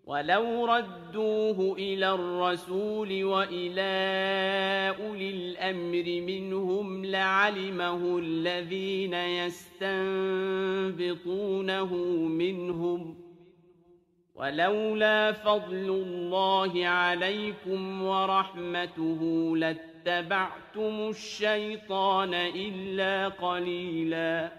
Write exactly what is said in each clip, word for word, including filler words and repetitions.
ولو ردوه إلى الرسول وإلى أولي الأمر منهم لعلمه الذين يستنبطونه منهم ولولا فضل الله عليكم ورحمته لاتبعتم الشيطان إلا قليلا.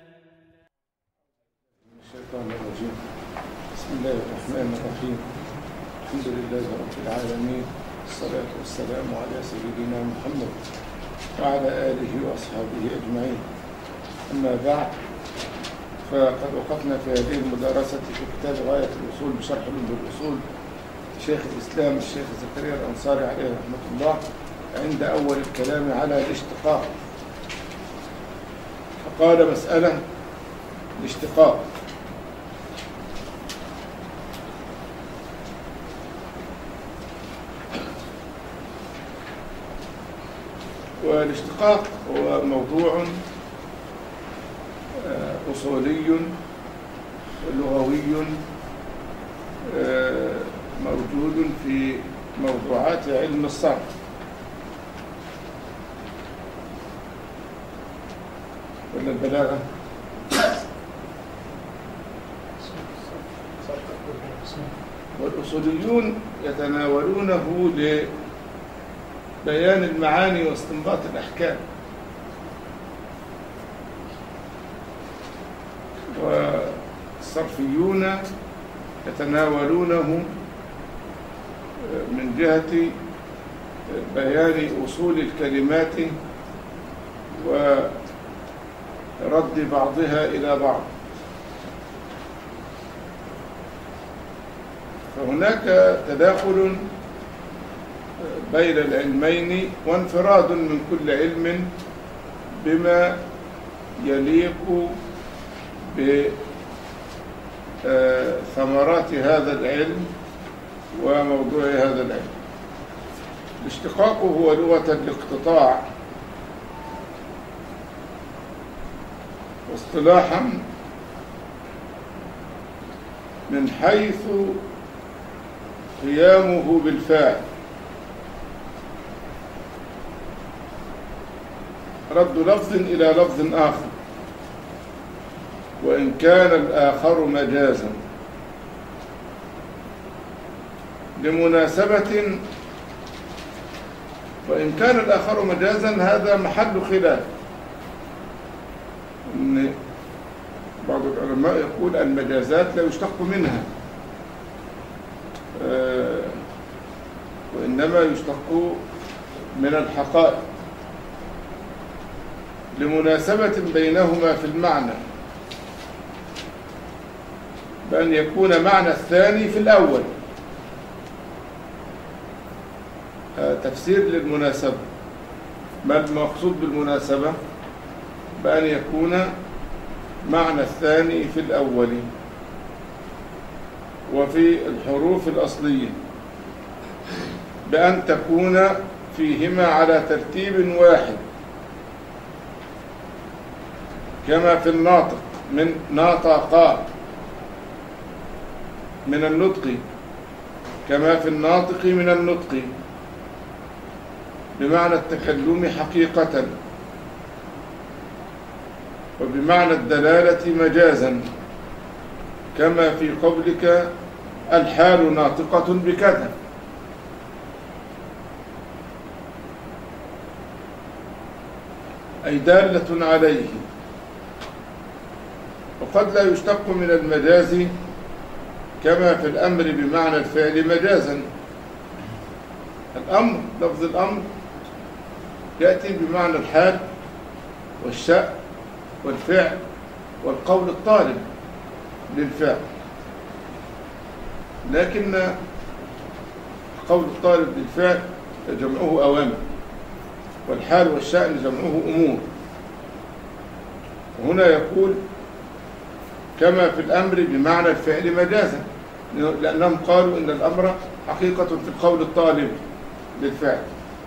الشيطان الرجيم. بسم الله الرحمن الرحيم. الحمد لله رب العالمين، الصلاة والسلام على سيدنا محمد وعلى آله وأصحابه أجمعين. أما بعد، فقد وقفنا في هذه المدارسة في كتاب غاية الوصول بشرح لب الأصول شيخ الإسلام الشيخ زكريا الأنصاري عليه رحمة الله، عند أول الكلام على الاشتقاق. فقال: مسألة الاشتقاق. والاشتقاق هو موضوع أصولي لغوي موجود في موضوعات علم الصرف، ولا البلاغة؟ والأصوليون يتناولونه لبيان المعاني واستنباط الأحكام، والصرفيون يتناولونه من جهة بيان أصول الكلمات ورد بعضها إلى بعض. فهناك تداخل بين العلمين وانفراد من كل علم بما يليق بثمرات هذا العلم وموضوع هذا العلم. الاشتقاق هو لغة الاقتطاع، واصطلاحا من حيث قيامه بالفاعل، رد لفظ إلى لفظ آخر وإن كان الآخر مجازا لمناسبة، وإن كان الآخر مجازا هذا محل خلاف. إن بعض العلماء يقول المجازات لا يشتق منها، وإنما يشتق من الحقائق لمناسبة بينهما في المعنى، بأن يكون معنى الثاني في الأول. تفسير للمناسبة. ما المقصود بالمناسبة؟ بأن يكون معنى الثاني في الأول. وفي الحروف الأصلية بأن تكون فيهما على ترتيب واحد، كما في الناطق من ناطقا من النطق، كما في الناطق من النطق، بمعنى التكلم حقيقة، وبمعنى الدلالة مجازا، كما في قولك الحال ناطقة بكذا. أي دالة عليه. وقد لا يشتق من المجاز كما في الأمر بمعنى الفعل مجازا. الأمر، لفظ الأمر يأتي بمعنى الحال والشأن والفعل والقول الطالب للفعل، لكن قول الطالب للفعل جمعه أوامر، والحال والشأن جمعه أمور. وهنا يقول كما في الأمر بمعنى الفعل مجازا، لأنهم قالوا إن الأمر حقيقة في القول الطالب للفعل.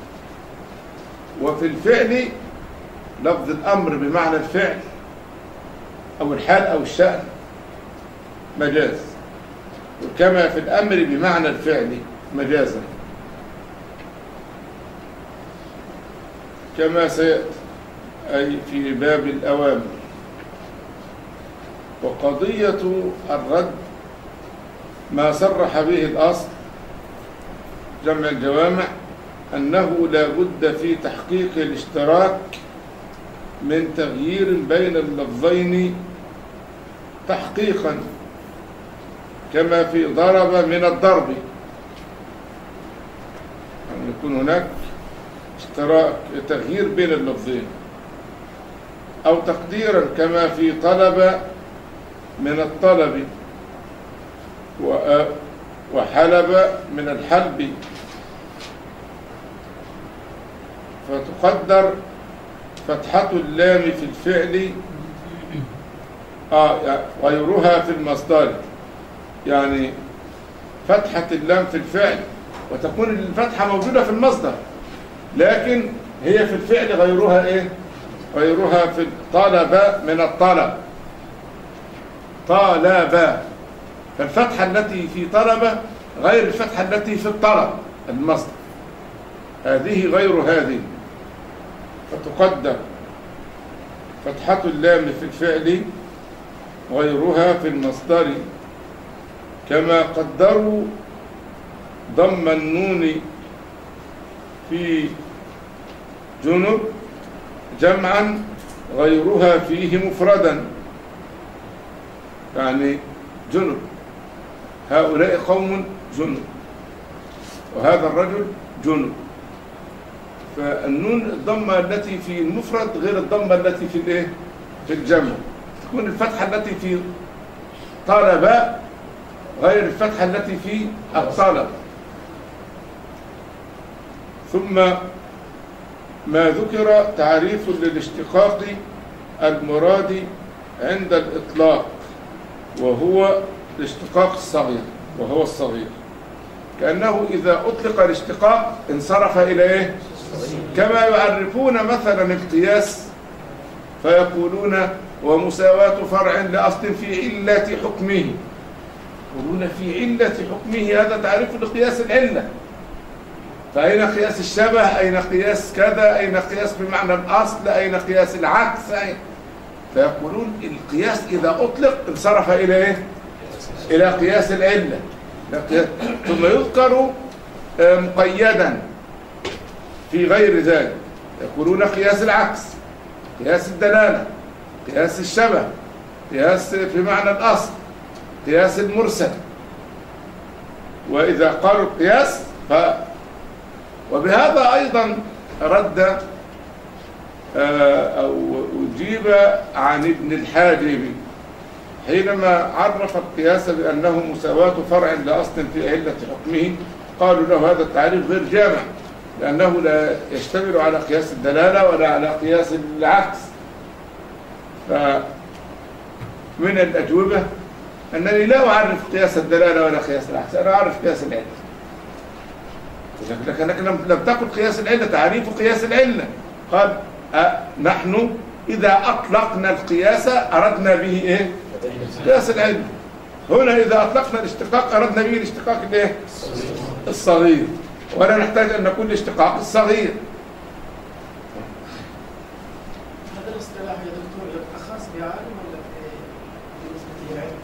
وفي الفعل لفظ الأمر بمعنى الفعل أو الحال أو الشأن مجاز، كما في الأمر بمعنى الفعل مجازا كما سيأتي أي في باب الأوامر. وقضية الرد ما صرح به الأصل جمع الجوامع أنه لا بد في تحقيق الاشتراك من تغيير بين اللفظين تحقيقا كما في ضرب من الضرب، يعني يكون هناك اشتراك تغيير بين اللفظين، أو تقديرا كما في طلب من الطلب وحلب من الحلب، فتقدر فتحة اللام في الفعل آه غيرها في المصدر، يعني فتحة اللام في الفعل وتكون الفتحة موجودة في المصدر، لكن هي في الفعل غيرها ايه؟ غيرها في طلب من الطلب، طلب، فالفتحة التي في طلب غير الفتحة التي في الطلب المصدر، هذه غير هذه، فتقدر فتحة اللام في الفعل غيرها في المصدر، كما قدروا ضم النون في جنب جمعا غيرها فيه مفردا، يعني جنب هؤلاء قوم جنب وهذا الرجل جنب، فالنون الضمة التي في المفرد غير الضمة التي في الايه في الجمع، تكون الفتحة التي في طلب غير الفتحة التي في الطلب. ثم ما ذكر تعريف للاشتقاق المراد عند الإطلاق، وهو الاشتقاق الصغير، وهو الصغير، كأنه إذا أطلق الاشتقاق انصرف إلى إيه؟ كما يعرفون مثلا القياس فيقولون ومساواة فرع لأصل في علة حكمه، يقولون في علة حكمه، هذا تعريف لقياس العلة، فأين قياس الشبه؟ أين قياس كذا؟ أين قياس بمعنى الأصل؟ أين قياس العكس؟ أين؟ فيقولون القياس إذا أطلق انصرف إلى إيه؟ إلى قياس العلة، ثم يذكر مقيدا في غير ذلك، يقولون قياس العكس، قياس الدلالة، قياس الشبه، قياس في معنى الأصل، قياس المرسل. وإذا قالوا القياس ف وبهذا أيضا رد أو أجيب عن ابن الحاجب حينما عرف القياس بأنه مساواة فرع لأصل في علة حكمه، قالوا له هذا التعريف غير جامع، لأنه لا يشتمل على قياس الدلالة ولا على قياس العكس. فمن الأجوبة أنني لا أعرف قياس الدلالة ولا قياس العكس، أنا أعرف قياس العلة، لكنك لم تقل قياس العلة تعريف قياس العلة. قال أه نحن إذا أطلقنا القياس أردنا به إيه؟ قياس العلة. هنا إذا أطلقنا الاشتقاق أردنا به الاشتقاق الإيه؟ الصغير، ولا نحتاج أن نكون الاشتقاق الصغير. هذا الاصطلاح يا دكتور خاص بعالم ولا بالنسبة للعلم؟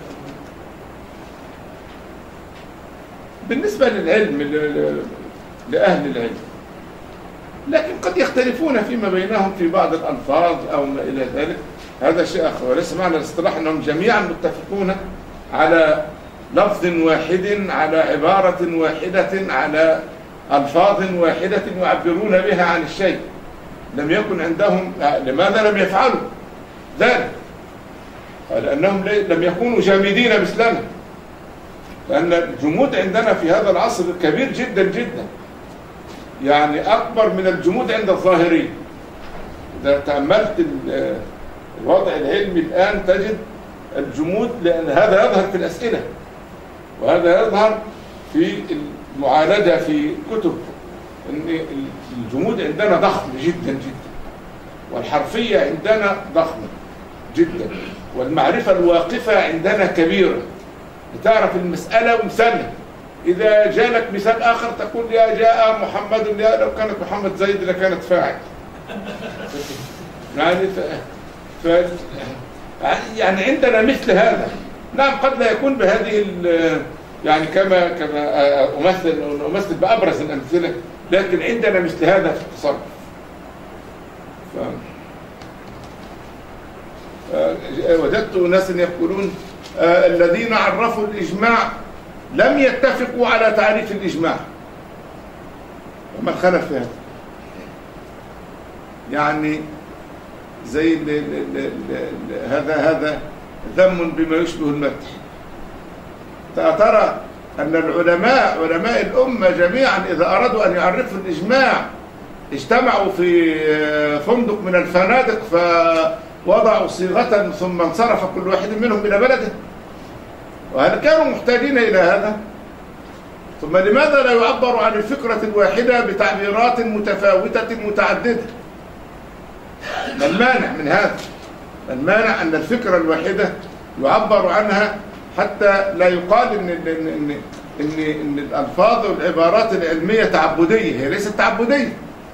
بالنسبة للعلم لأهل العلم، لكن قد يختلفون فيما بينهم في بعض الألفاظ أو ما إلى ذلك، هذا شيء آخر. وليس معنى الاصطلاح أنهم جميعا متفقون على لفظ واحد، على عبارة واحدة، على ألفاظ واحدة يعبرون بها عن الشيء. لم يكن عندهم، لماذا لم يفعلوا ذلك؟ لأنهم لم يكونوا جامدين مثلنا، لأن الجمود عندنا في هذا العصر كبير جدا جدا، يعني أكبر من الجمود عند الظاهرين. إذا تأملت الوضع العلمي الآن تجد الجمود، لأن هذا يظهر في الأسئلة وهذا يظهر في المعالجة في كتب، أن الجمود عندنا ضخم جدا جدا، والحرفية عندنا ضخمة جدا، والمعرفة الواقفة عندنا كبيرة، لتعرف المسألة ومثالها. إذا جاء لك مثال آخر تقول يا جاء محمد، يا لو كانت محمد زيد لكانت فاعل. يعني ف... ف... يعني عندنا مثل هذا. نعم قد لا يكون بهذه ال... يعني كما كما أمثل أمثل بأبرز الأمثلة، لكن عندنا مثل هذا في التصرف. ف... وجدت ناس يقولون آه الذين عرفوا الإجماع لم يتفقوا على تعريف الإجماع. وما خلف في هذا؟ يعني زي ال ال ال ال هذا هذا ذم بما يشبه المدح. ترى أن العلماء علماء الأمة جميعا إذا أرادوا أن يعرفوا الإجماع اجتمعوا في فندق من الفنادق فوضعوا صيغة ثم انصرف كل واحد منهم إلى بلده. وهل كانوا محتاجين إلى هذا؟ ثم لماذا لا يعبر عن الفكرة الواحدة بتعبيرات متفاوتة متعددة؟ ما المانع من هذا؟ ما المانع أن الفكرة الواحدة يعبر عنها حتى لا يقال إن, إن, إن, إن, إن الألفاظ والعبارات العلمية تعبدية؟ هي ليست تعبدية.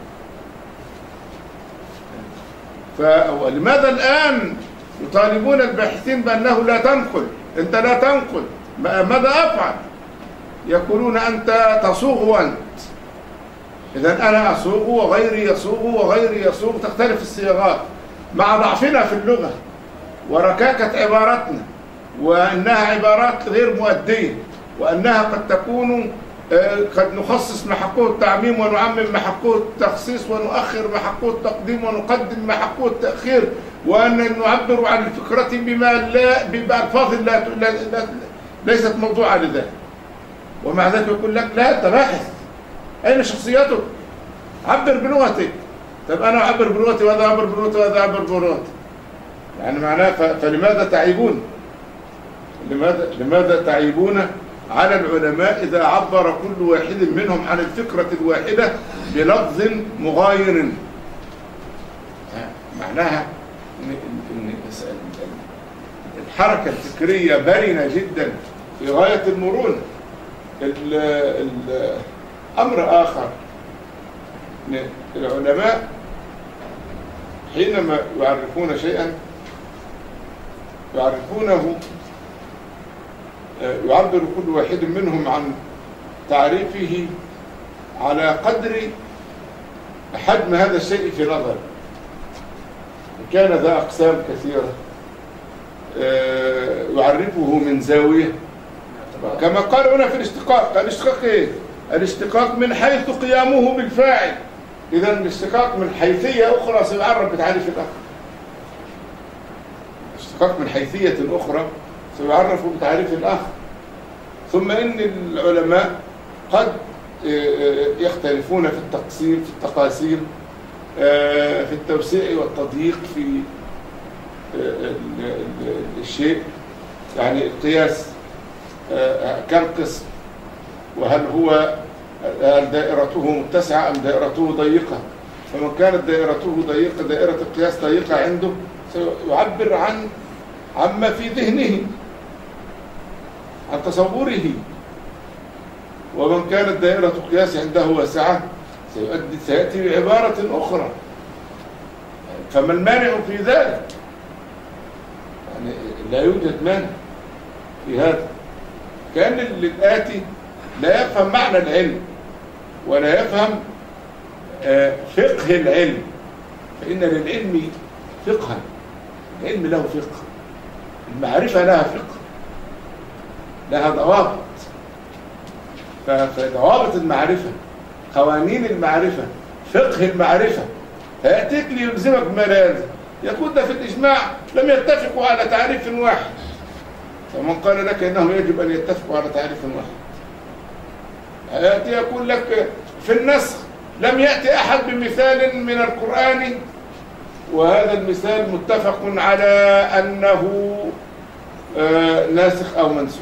فلماذا الآن يطالبون الباحثين بأنه لا تنقل؟ أنت لا تنقل، ماذا أفعل؟ يقولون أنت تصوغ وأنت. إذن أنا أصوغ وغيري يصوغ وغيري يصوغ، تختلف الصياغات مع ضعفنا في اللغة وركاكة عباراتنا، وأنها عبارات غير مؤدية، وأنها قد تكون قد نخصص ما حقه التعميم ونعمم ما حقه التخصيص، ونؤخر ما حقه التقديم ونقدم ما حقه التأخير، وأن نعبر عن الفكرة بما لا بألفاظ لا ليست موضوعة لذلك. ومع ذلك يقول لك لا أنت باحث، أين شخصيتك؟ عبر بلغتك. طب أنا أعبر بلغتي وهذا أعبر بلغتي وهذا أعبر بلغتي، يعني معناه فلماذا تعيبون؟ لماذا لماذا تعيبون على العلماء إذا عبر كل واحد منهم عن الفكرة الواحدة بلفظ مغاير؟ معناها إن الحركة الفكرية مرنة جدا في غاية المرونة. الأمر آخر، العلماء حينما يعرفون شيئا يعرفونه يعبر كل واحد منهم عن تعريفه على قدر حجم هذا الشيء في نظره. كان ذا أقسام كثيرة يعرفه من زاوية، كما قال هنا في الاشتقاق. الاشتقاق ايه؟ الاشتقاق من حيث قيامه بالفاعل. إذا الاشتقاق من حيثية أخرى سيعرف بتعريف الآخر. الاشتقاق من حيثية أخرى سيعرف بتعريف الآخر. ثم إن العلماء قد يختلفون في التقسيم في التقاسيم في التوسيع والتضييق في الشيء. يعني القياس كم قسم، وهل هو هل دائرته متسعة أم دائرته ضيقة؟ فمن كانت دائرته ضيقة، دائرة القياس ضيقة عنده، سيعبر عن عما في ذهنه، عن تصوره. ومن كانت دائرة القياس عنده واسعة سيؤدي سيأتي بعبارة أخرى. فما المانع في ذلك؟ يعني لا يوجد مانع في هذا. كان الآتي لا يفهم معنى العلم ولا يفهم فقه العلم، فإن للعلم فقها. العلم له فقه، المعرفة لها فقه، لها ضوابط. فضوابط المعرفة، قوانين المعرفة، فقه المعرفة، فيأتيك ليلزمك بما لا يلزم. يقول ده في الإجماع لم يتفقوا على تعريف واحد، فمن قال لك إنه يجب أن يتفقوا على تعريف واحد. يأتي يقول لك في النسخ لم يأتي أحد بمثال من القرآن وهذا المثال متفق على أنه ناسخ أو منسوخ.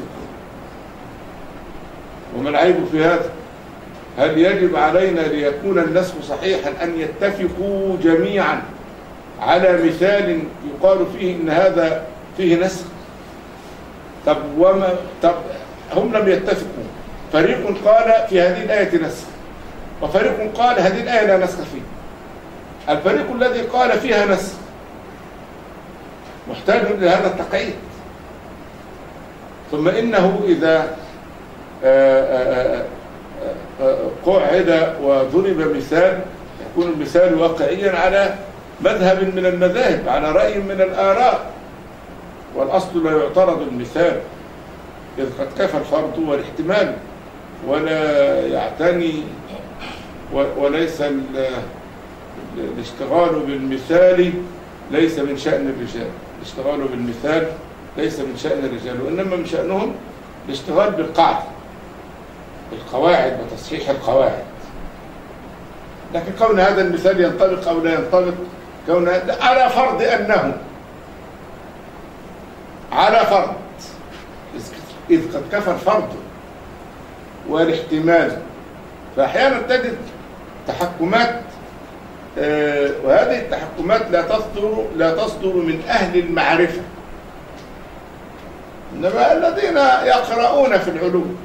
وما العيب في هذا؟ هل يجب علينا ليكون النسخ صحيحا أن يتفقوا جميعا على مثال يقال فيه إن هذا فيه نسخ؟ طب وما طب هم لم يتفقوا، فريق قال في هذه الآية نسخ، وفريق قال هذه الآية لا نسخ فيها. الفريق الذي قال فيها نسخ محتاج لهذا التقعيد. ثم إنه إذا قعد وضرب مثال يكون المثال واقعيا على مذهب من المذاهب، على رأي من الآراء، والأصل لا يعترض المثال إذ قد كفى الفرض والاحتمال، ولا يعتني وليس الاشتغال بالمثال ليس من شأن الرجال، الاشتغال بالمثال ليس من شأن الرجال، وإنما من شأنهم الاشتغال بالقاعدة، بالقواعد وتصحيح القواعد. لكن كون هذا المثال ينطبق أو لا ينطبق، كون على فرض أنه على فرض إذ قد كفى الفرض والاحتمال، فأحيانا تجد تحكمات، آه وهذه التحكمات لا تصدر لا تصدر من أهل المعرفة، إنما الذين يقرؤون في العلوم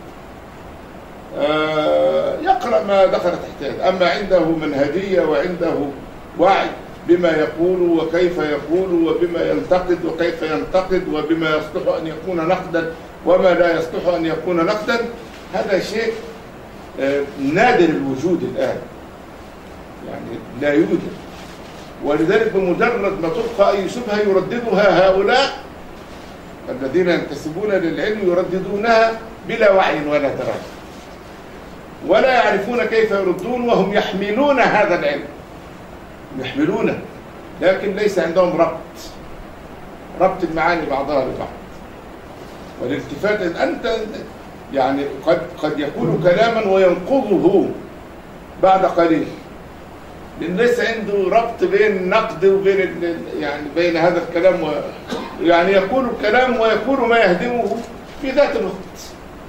آه يقرأ ما دخل تحته، أما عنده منهجية وعنده وعي بما يقول وكيف يقول وبما ينتقد وكيف ينتقد وبما يصلح أن يكون نقدا وما لا يصلح أن يكون نقدا، هذا شيء آه نادر الوجود الآن، يعني لا يوجد. ولذلك بمجرد ما تلقى أي شبهة يرددها هؤلاء الذين ينتسبون للعلم، يرددونها بلا وعي ولا دراية، ولا يعرفون كيف يردون، وهم يحملون هذا العلم، يحملونه، لكن ليس عندهم ربط ربط المعاني بعضها لبعض والالتفات. إن أنت يعني قد قد يقول كلاما وينقضه بعد قليل، لأن ليس عنده ربط بين النقد وبين يعني بين هذا الكلام و يعني يقول الكلام ويقول ما يهدمه في ذات الوقت.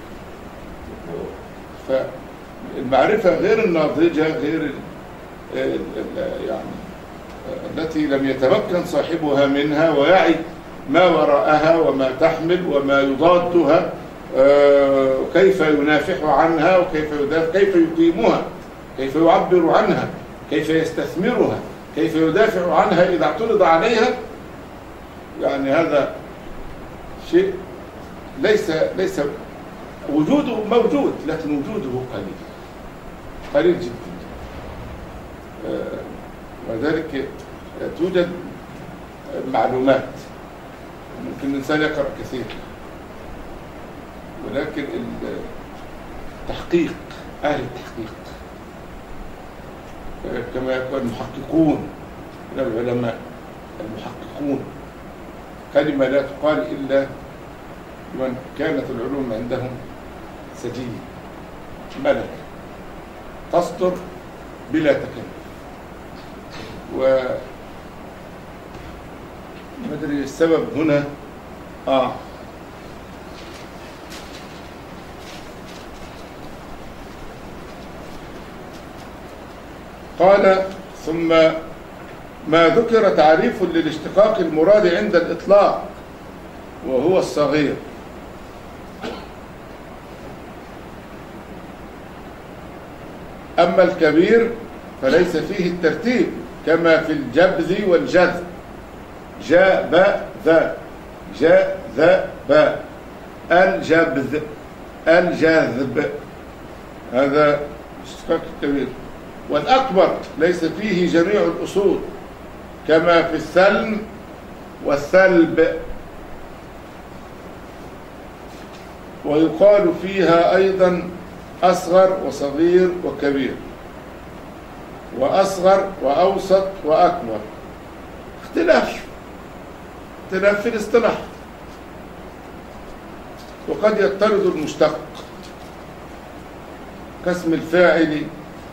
فالمعرفة غير الناضجة، غير يعني التي لم يتمكن صاحبها منها ويعي ما وراءها وما تحمل وما يضادها، كيف ينافح عنها وكيف يدافع، كيف يقيمها، كيف يعبر عنها، كيف يستثمرها، كيف يدافع عنها إذا اعترض عليها. يعني هذا شيء ليس ليس وجوده موجود، لكن وجوده قليل قليل جدا. وذلك توجد معلومات ممكن الإنسان يقرأ كثير، ولكن التحقيق، أهل التحقيق كما يقول المحققون من العلماء، المحققون كلمة لا تقال إلا لمن كانت العلوم عندهم سجية ملك تصدر بلا تكلف. و ما أدري السبب هنا آه قال ثم ما ذكر تعريف للاشتقاق المراد عند الإطلاق وهو الصغير، أما الكبير فليس فيه الترتيب كما في الجبذ والجذب، جاء باء ذا، جاء ذا باء، الجبذ الجاذب، هذا اشتقاق الكبير. والأكبر ليس فيه جميع الأصول كما في الثلم والثلب، ويقال فيها أيضا أصغر وصغير وكبير، وأصغر وأوسط وأكبر، اختلاف اختلاف في الاصطلاح. وقد يضطرد المشتق كاسم الفاعل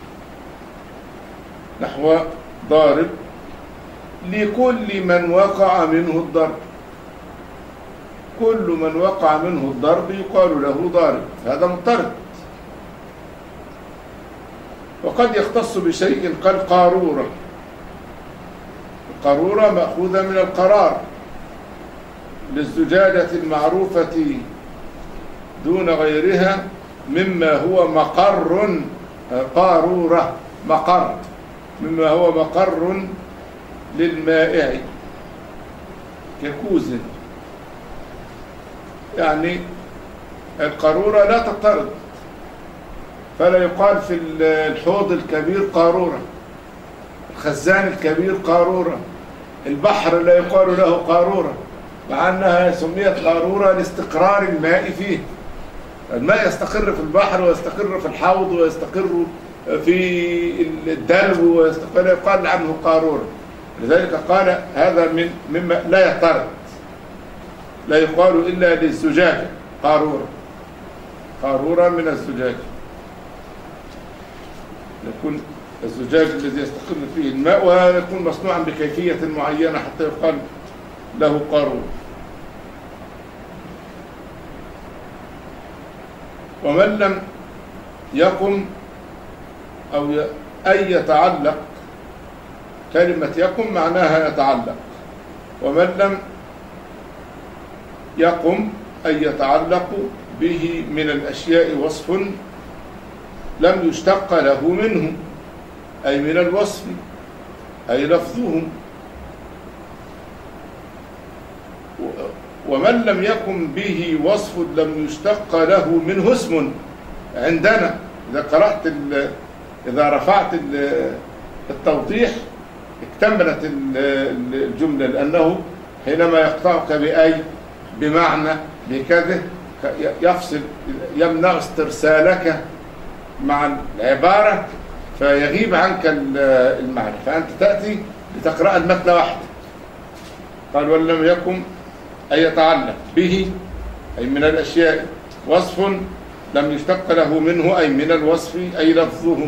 نحو ضارب لكل من وقع منه الضرب، كل من وقع منه الضرب يقال له ضارب، هذا مضطرد. وقد يختص بشيء كالقارورة، القارورة مأخوذة من القرار، للزجاجة المعروفة دون غيرها مما هو مقر قارورة مقر مما هو مقر للمائع ككوز. يعني القارورة لا تطرد، فلا يقال في الحوض الكبير قارورة، الخزان الكبير قارورة، البحر لا يقال له قارورة، مع أنها سميت قارورة لاستقرار الماء فيه. الماء يستقر في البحر ويستقر في الحوض ويستقر في الدلو ويستقر، يقال عنه قارورة. لذلك قال هذا من مما لا يطرد، لا يقال إلا للزجاجة قارورة، قارورة من الزجاج، يكون الزجاج الذي يستقر فيه الماء ويكون مصنوعا بكيفية معينة حتى يقال له قارورة. ومن لم يقم أو أي يتعلق، كلمة يقم معناها يتعلق، ومن لم يقم أي يتعلق به من الأشياء وصف لم يشتق له منه، أي من الوصف أي لفظه. ومن لم يكن به وصف لم يشتق له منه اسم عندنا. إذا قرأت إذا رفعت التوضيح اكتملت الجملة، لأنه حينما يقطعك بأي بمعنى بكذا يفصل يمنع استرسالك مع العبارة فيغيب عنك المعنى، فأنت تأتي لتقرأ المتن وحده. قال ولم يكن أي يتعلق به أي من الأشياء وصف لم يشتق له منه أي من الوصف أي لفظه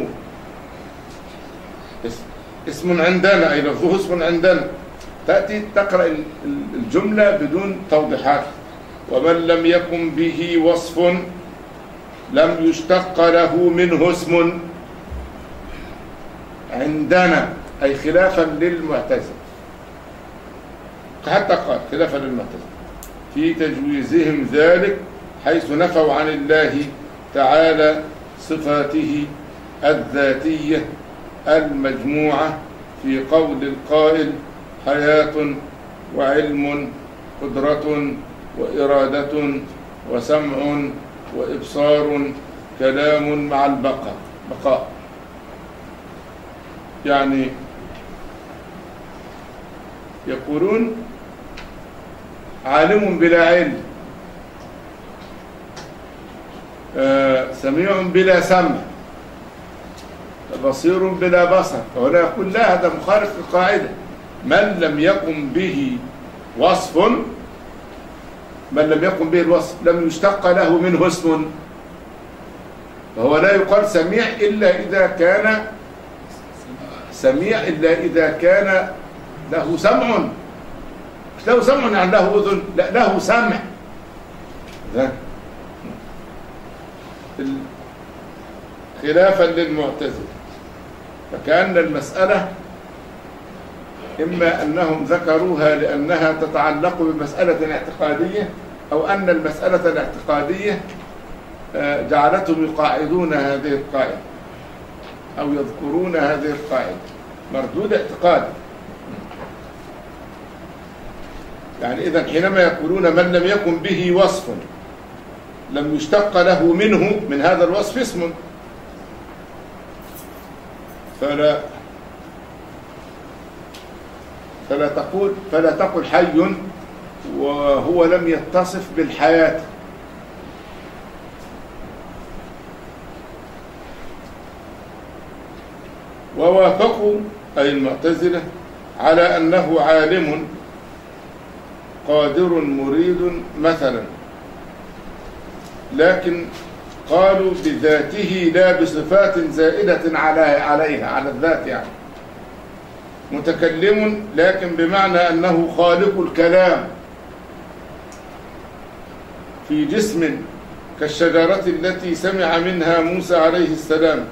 اسم عندنا، أي لفظه اسم عندنا. تأتي تقرأ الجملة بدون توضيحات. ومن لم يكن به وصف لم يشتق له منه اسم عندنا، أي خلافا للمعتزلة. حتى قال خلافا للمعتزلة في تجويزهم ذلك، حيث نفوا عن الله تعالى صفاته الذاتية المجموعة في قول القائل حياة وعلم قدرة وإرادة وسمع وإبصار كلام مع البقاء بقاء. يعني يقولون عالم بلا علم، آه سميع بلا سمع، بصير بلا بصر. فهنا يقول لا، هذا مخالف للقاعدة. من لم يقم به وصف، من لم يقم به الوصف لم يشتق له منه اسم، فهو لا يقال سميع إلا إذا كان سميع إلا إذا كان له سمع، مش له سمع يعني له أذن، لا له سمع. خلافا للمعتزلة، فكأن المسألة إما أنهم ذكروها لأنها تتعلق بمسألة اعتقادية، أو أن المسألة الاعتقادية جعلتهم يقاعدون هذه القاعدة أو يذكرون هذه القاعدة مردود اعتقادي. يعني إذن حينما يقولون من لم يكن به وصف لم يشتق له منه من هذا الوصف اسم، فلا فلا تقول فلا تقل حي وهو لم يتصف بالحياة. ووافقوا أي المعتزلة على أنه عالم قادر مريد مثلا، لكن قالوا بذاته لا بصفات زائدة عليها على الذات، يعني متكلم لكن بمعنى أنه خالق الكلام في جسم كالشجرة التي سمع منها موسى عليه السلام،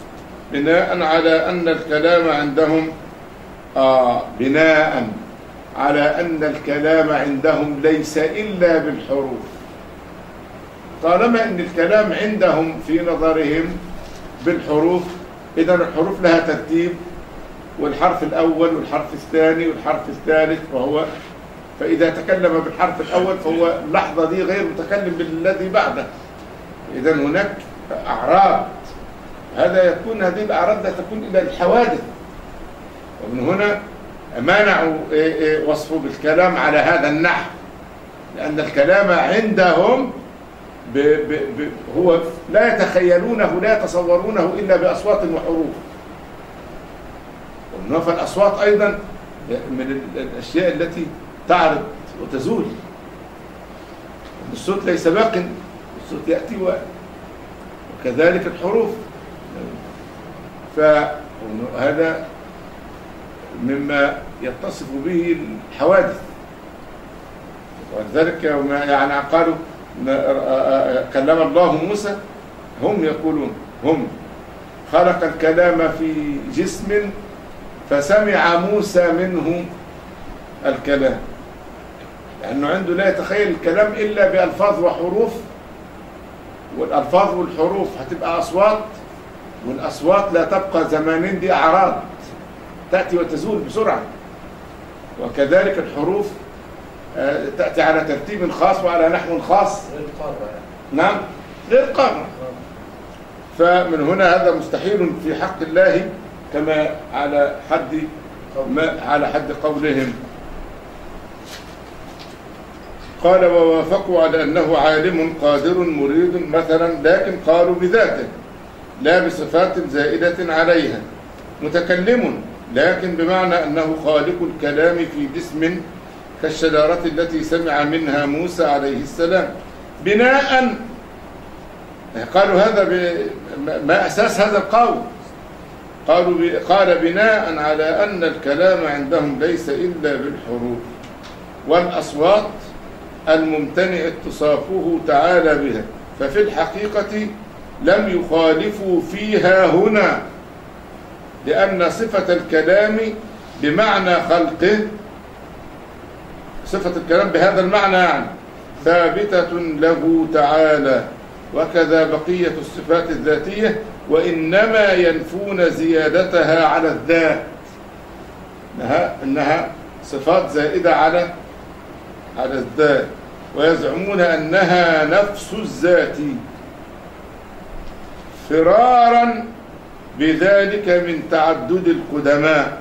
بناء على أن الكلام عندهم آه بناء على أن الكلام عندهم ليس إلا بالحروف. طالما أن الكلام عندهم في نظرهم بالحروف، إذا الحروف لها ترتيب، والحرف الأول والحرف الثاني والحرف الثالث، وهو فإذا تكلم بالحرف الأول فهو اللحظة دي غير متكلم بالذي بعده. إذا هناك أعراض، هذا يكون هذه الأعراض لا تكون إلى الحوادث، ومن هنا منعوا وصفه بالكلام على هذا النحو، لأن الكلام عندهم ب ب ب هو لا يتخيلونه لا يتصورونه إلا بأصوات وحروف. ومن هنا فالأصوات أيضا من الأشياء التي تعرض وتزول. الصوت ليس باق، الصوت يأتي وكذلك الحروف. فهذا مما يتصف به الحوادث. ولذلك يعني قالوا كلم الله موسى، هم يقولون هم خلق الكلام في جسم فسمع موسى منه الكلام، لأنه عنده لا يتخيل الكلام إلا بألفاظ وحروف، والألفاظ والحروف هتبقى أصوات، والأصوات لا تبقى زمانين، دي أعراض تأتي وتزول بسرعة. وكذلك الحروف تأتي على ترتيب خاص وعلى نحو خاص. نعم غير قارة. فمن هنا هذا مستحيل في حق الله، كما على حد ما على حد قولهم. قال ووافقوا على أنه عالم قادر مريد مثلا، لكن قالوا بذاته لا بصفات زائدة عليها، متكلم لكن بمعنى أنه خالق الكلام في جسم كالشجرة التي سمع منها موسى عليه السلام. بناء قالوا هذا ما أساس هذا القول؟ قالوا قال بناء على أن الكلام عندهم ليس إلا بالحروف والأصوات الممتنع اتصافه تعالى بها، ففي الحقيقة لم يخالفوا فيها هنا، لأن صفة الكلام بمعنى خلقه، صفة الكلام بهذا المعنى يعني ثابتة له تعالى، وكذا بقية الصفات الذاتية، وإنما ينفون زيادتها على الذات، إنها, إنها صفات زائدة على على الذات، ويزعمون أنها نفس الذات، فرارا بذلك من تعدد القدماء،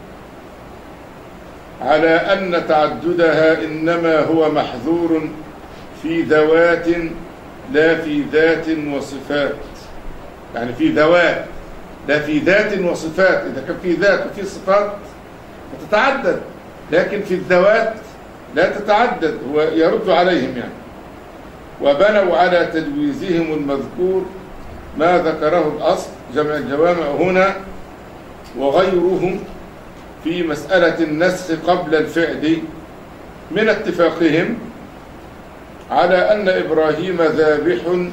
على أن تعددها إنما هو محذور في ذوات لا في ذات وصفات. يعني في ذوات لا في ذات وصفات، إذا كان في ذات وفي صفات فتتعدد، لكن في الذوات لا تتعدد. هو يرد عليهم يعني. وبنوا على تجويزهم المذكور ما ذكره الأصل جمع الجوامع هنا وغيرهم في مسألة النسخ قبل الفعل، من اتفاقهم على أن إبراهيم ذابح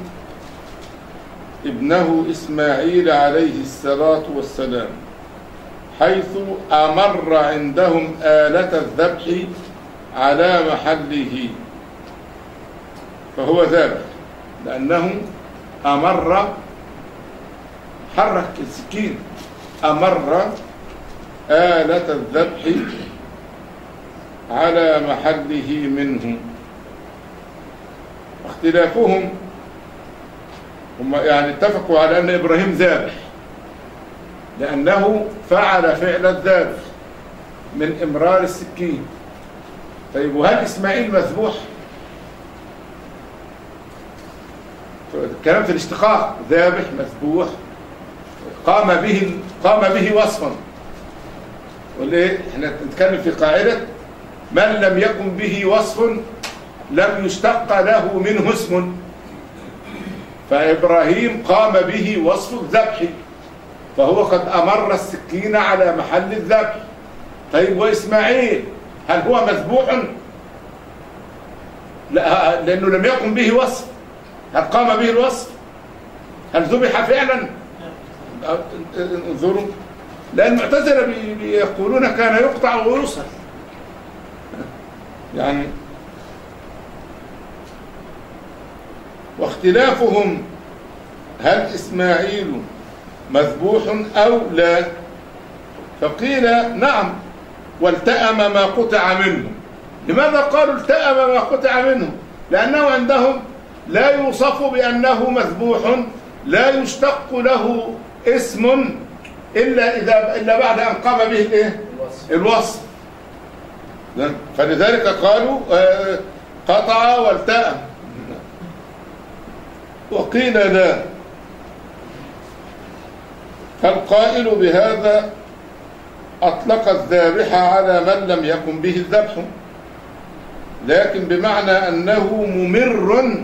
ابنه إسماعيل عليه الصلاة والسلام، حيث أمر عندهم آلة الذبح على محله، فهو ذابح لأنه أمر، حرك السكين، أمر آلة الذبح على محله منه. اختلافهم هم يعني اتفقوا على أن إبراهيم ذابح لأنه فعل فعل الذبح من إمرار السكين. طيب وهل إسماعيل مذبوح؟ الكلام في الاشتقاق، ذابح مذبوح، قام به قام به وصفا. وليه احنا نتكلم في قاعدة من لم يكن به وصف لم يشتق له منه اسم، فإبراهيم قام به وصف الذبح، فهو قد أمر السكين على محل الذبح. طيب وإسماعيل هل هو مذبوح؟ لا، لأنه لم يقم به وصف. هل قام به الوصف؟ هل ذبح فعلا؟ انظروا، لأن المعتزلة بيقولون كان يقطع ويوصل، يعني واختلافهم هل إسماعيل مذبوح أو لا، فقيل نعم والتأم ما قطع منه. لماذا قالوا التأم ما قطع منه؟ لأنه عندهم لا يوصف بأنه مذبوح، لا يشتق له اسم إلا إذا إلا بعد أن قام به الإيه؟ الوصف. فلذلك قالوا قطع والتأم. وقيل لا، فالقائل بهذا أطلق الذابح على من لم يكن به الذبح، لكن بمعنى أنه ممر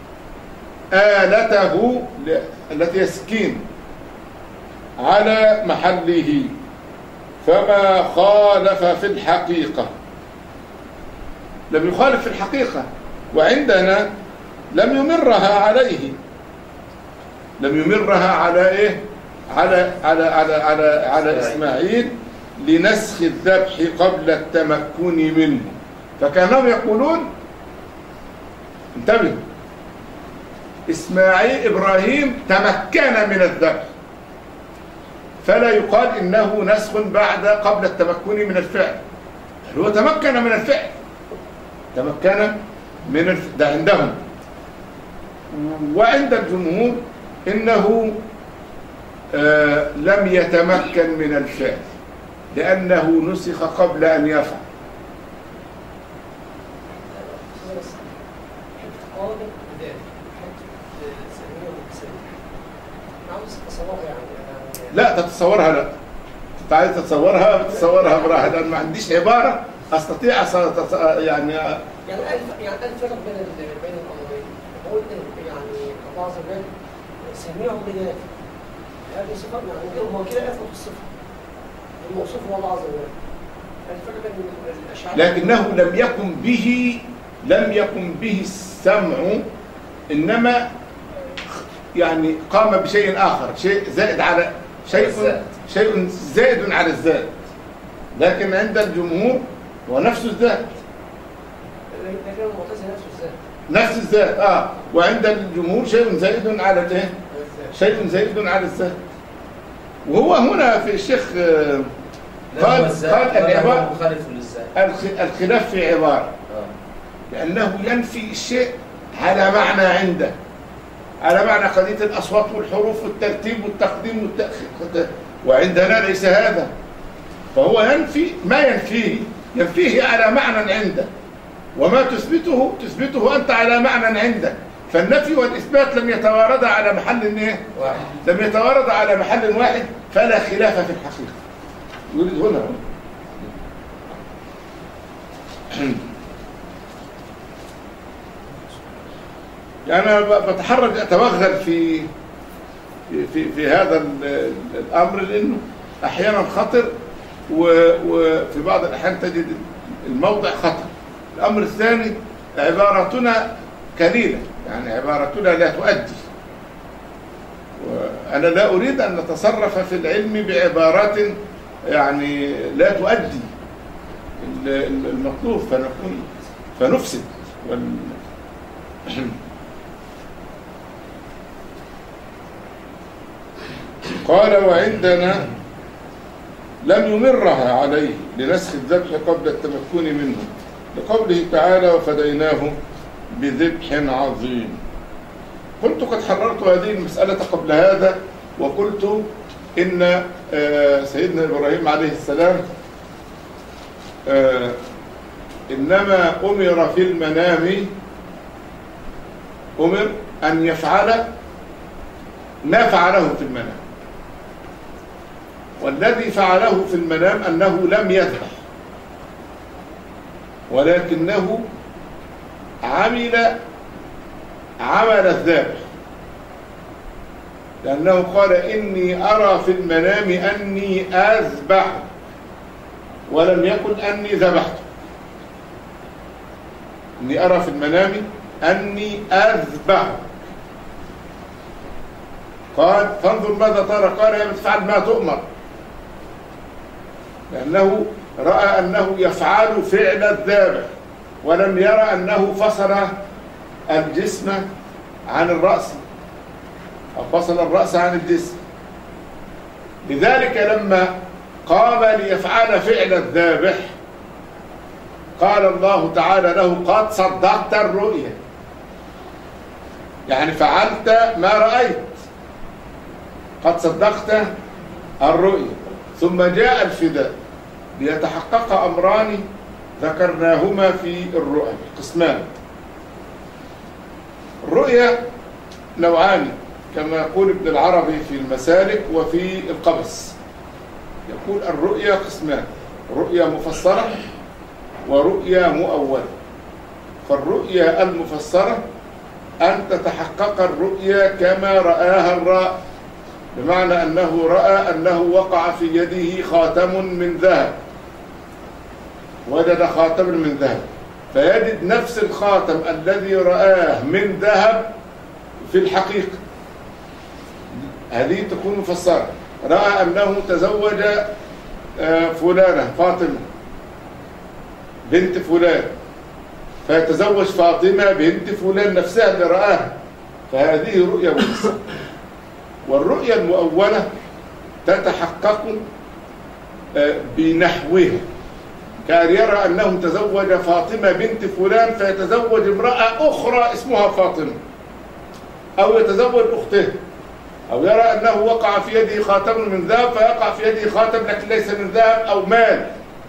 آلته التي يسكين على محله، فما خالف في الحقيقة. لم يخالف في الحقيقة، وعندنا لم يمرها عليه، لم يمرها على إيه؟ على على على على على إسماعيل لنسخ الذبح قبل التمكن منه. فكانوا يقولون انتبهوا، إسماعيل إبراهيم تمكن من الذبح، فلا يقال إنه نسخ بعد قبل التمكن من الفعل. هو تمكن من الفعل، تمكن من الفعل ده عندهم. وعند الجمهور إنه آه لم يتمكن من الفعل لأنه نسخ قبل أن يفعل. لا تتصورها، لا انت عايز تتصورها بتصورها براحة، لأن ما عنديش عبارة أستطيع أص... يعني يعني يعني الفرق بين بين الأمرين. بقول يعني الله عز وجل سميعهم بذاته، هذه صفة يعني هو كده يثبت الصفة، الموصوف هو الله عز وجل. الفرق بين الأشعار لكنه لم يكن به لم يكن به السمع، إنما يعني قام بشيء آخر، شيء زائد على شيء شيء زائد على الذات. لكن عند الجمهور هو نفس الذات، لكن المعتزلة نفس الذات نفس الذات اه وعند الجمهور شيء زائد على الايه؟ شيء زائد على الذات. وهو هنا في الشيخ آه قال قال العبارة مخالف للذات، الخلاف في عبارة لأنه ينفي الشيء على معنى عنده، على معنى قضية الأصوات والحروف والترتيب والتقديم والتأخير، وعندنا ليس هذا. فهو ينفي ما ينفيه ينفيه على معنى عنده، وما تثبته تثبته أنت على معنى عندك. فالنفي والإثبات لم يتواردا على محل ايه؟ واحد، لم يتواردا على محل واحد، فلا خلاف في الحقيقة. يريد هنا يعني أنا بتحرج أتوغل في في في هذا الأمر، لأنه أحيانا خطر، وفي بعض الأحيان تجد الموضع خطر. الأمر الثاني عبارتنا قليلة، يعني عبارتنا لا تؤدي، وأنا لا أريد أن نتصرف في العلم بعبارات يعني لا تؤدي المطلوب، فنكون فنفسد. قال وعندنا لم يمرها عليه لنسخ الذبح قبل التمكن منه، لقوله تعالى وفديناه بذبح عظيم. كنت قد حررت هذه المسألة قبل هذا، وقلت إن سيدنا إبراهيم عليه السلام إنما أمر في المنام، أمر أن يفعل ما فعله في المنام، والذي فعله في المنام أنه لم يذبح، ولكنه عمل عمل الذابح، لأنه قال إني أرى في المنام أني أذبح، ولم يقل أني ذبحت. إني أرى في المنام أني أذبح، قال فانظر ماذا ترى، قال يا بتفعل ما تؤمر، لأنه رأى أنه يفعل فعل الذابح، ولم يرى أنه فصل الجسم عن الرأس أو فصل الرأس عن الجسم. لذلك لما قام ليفعل فعل الذابح قال الله تعالى له قد صدقت الرؤيا، يعني فعلت ما رأيت، قد صدقت الرؤيا. ثم جاء الفداء ليتحقق أمران ذكرناهما في الرؤى قسمان. الرؤيا نوعان كما يقول ابن العربي في المسالك وفي القبس، يقول الرؤيا قسمان: رؤيا مفسرة ورؤيا مؤولة. فالرؤيا المفسرة أن تتحقق الرؤيا كما رآها الرائي، بمعنى أنه رأى أنه وقع في يده خاتم من ذهب، وجد خاتم من ذهب، فيجد نفس الخاتم الذي رآه من ذهب في الحقيقة. هذه تكون مفسرة. رأى أنه تزوج فلانة فاطمة بنت فلان، فيتزوج فاطمة بنت فلان نفسها اللي رآها، فهذه رؤيا مفسرة. والرؤيا المؤولة تتحقق بنحوها، كان يرى أنه تزوج فاطمة بنت فلان فيتزوج امرأة أخرى اسمها فاطمة، أو يتزوج أخته، أو يرى أنه وقع في يده خاتم من ذهب فيقع في يده خاتم لكن ليس من ذهب أو مال،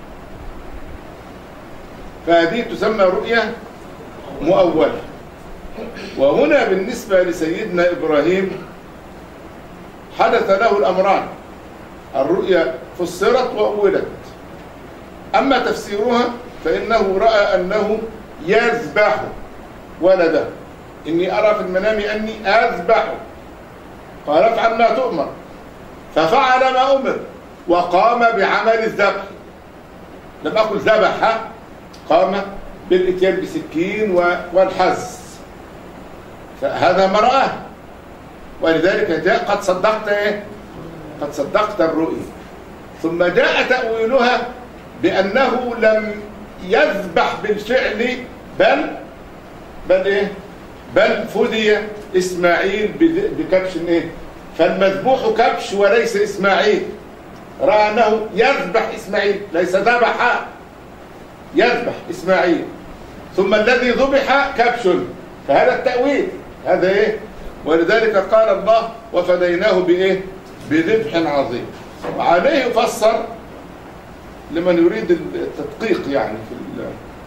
فهذه تسمى رؤيا مؤولة. وهنا بالنسبة لسيدنا إبراهيم حدث له الأمران: الرؤيا فسرت وأولت. أما تفسيرها فإنه رأى أنه يذبح ولده، إني أرى في المنام أني أذبحه، قال افعل ما تؤمر، ففعل ما أمر وقام بعمل الذبح. لم أقل ذبح، قام بالإتيان بسكين والحز، فهذا ما رآه. ولذلك جاء قد صدقت إيه؟ قد صدقت الرؤيا. ثم جاء تأويلها بأنه لم يذبح بالفعل بل بل إيه؟ بل فدي إسماعيل بكبش إيه؟ فالمذبوح كبش وليس إسماعيل. رأى أنه يذبح إسماعيل، ليس ذبح، يذبح إسماعيل، ثم الذي ذبح كبش، فهذا التأويل هذا إيه؟ ولذلك قال الله وفديناه بإيه؟ بذبح عظيم. وعليه يفسر لمن يريد التدقيق يعني في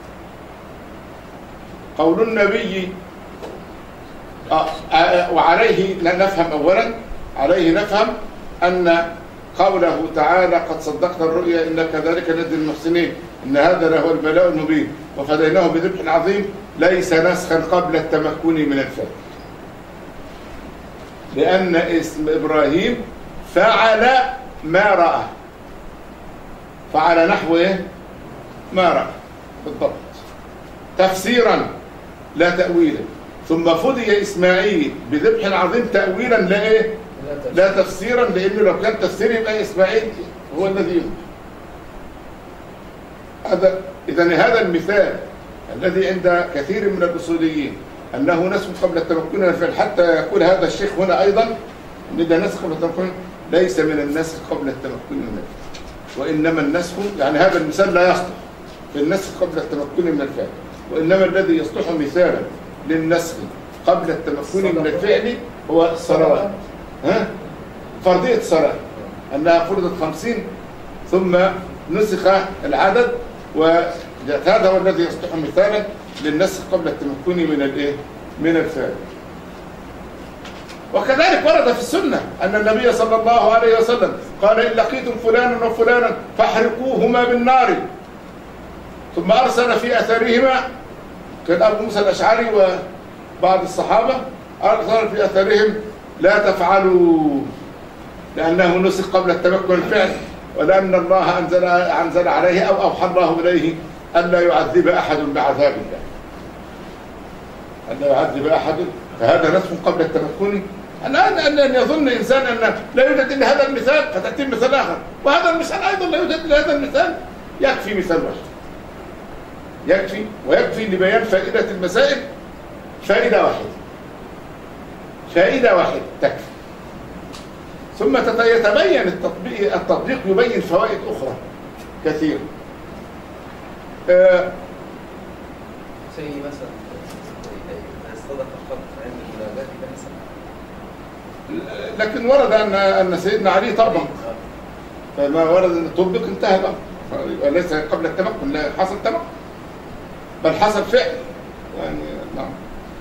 قول النبي آه آه وعليه نفهم أولا، عليه نفهم أن قوله تعالى قد صدقت الرؤيا إن كذلك نجزي المحسنين إن هذا لهو البلاء المبين وفديناه بذبح عظيم ليس نسخا قبل التمكن من الفعل، لأن اسم إبراهيم فعل ما رأى، فعل نحو إيه؟ ما رأى بالضبط، تفسيرا لا تأويلا. ثم فدي إسماعيل بذبح عظيم تأويلا لا إيه؟ لا تفسيرا، لأنه لو كان تفسير يبقى إسماعيل هو الذي يذبح. هذا إذن هذا المثال الذي عند كثير من الأصوليين أنه نسخ قبل التمكن من الفعل، حتى يقول هذا الشيخ هنا أيضا أن ده نسخ قبل التمكن، ليس من النسخ قبل التمكن من الفعل، وإنما النسخ يعني هذا المثال لا يصلح في النسخ قبل التمكن من الفعل، وإنما الذي يصلح مثالا للنسخ قبل التمكن من الفعل هو الصلوات. ها؟ فرضية الصلاة أنها فرضت خمسين ثم نسخ العدد، وهذا هو الذي يصلح مثالا للنسخ قبل التمكن من الايه؟ من الفعل. وكذلك ورد في السنة أن النبي صلى الله عليه وسلم قال إن لقيتم فلانا وفلانا فاحرقوهما بالنار، ثم أرسل في أثرهما، كان أبو موسى الأشعري وبعض الصحابة أرسل في أثرهم لا تفعلوا لأنه نسخ قبل التمكن الفعل، ولأن الله أنزل, أنزل عليه أو أوحى الله إليه ألا يعذب أحد بعذاب الله، ألا يعذب أحد، فهذا نسخ قبل التمكن. الآن أن يظن إنسان أن لا يوجد إلا هذا المثال فتأتي مثال آخر، وهذا المثال أيضا لا يوجد إلا هذا المثال، يكفي مثال واحد، يكفي، ويكفي لبيان فائدة المسائل فائدة واحدة، فائدة واحدة تكفي، ثم يتبين التطبيق التطبيق يبين فوائد أخرى كثيرة. آه زي مثلا الصدقة فقط عند المناجاة مثلا، لكن ورد أن أن سيدنا علي طبق، فما ورد أن طبق انتهى بقى، ليس قبل التمكن، لا حصل تمكن بل حصل فعل يعني. نعم.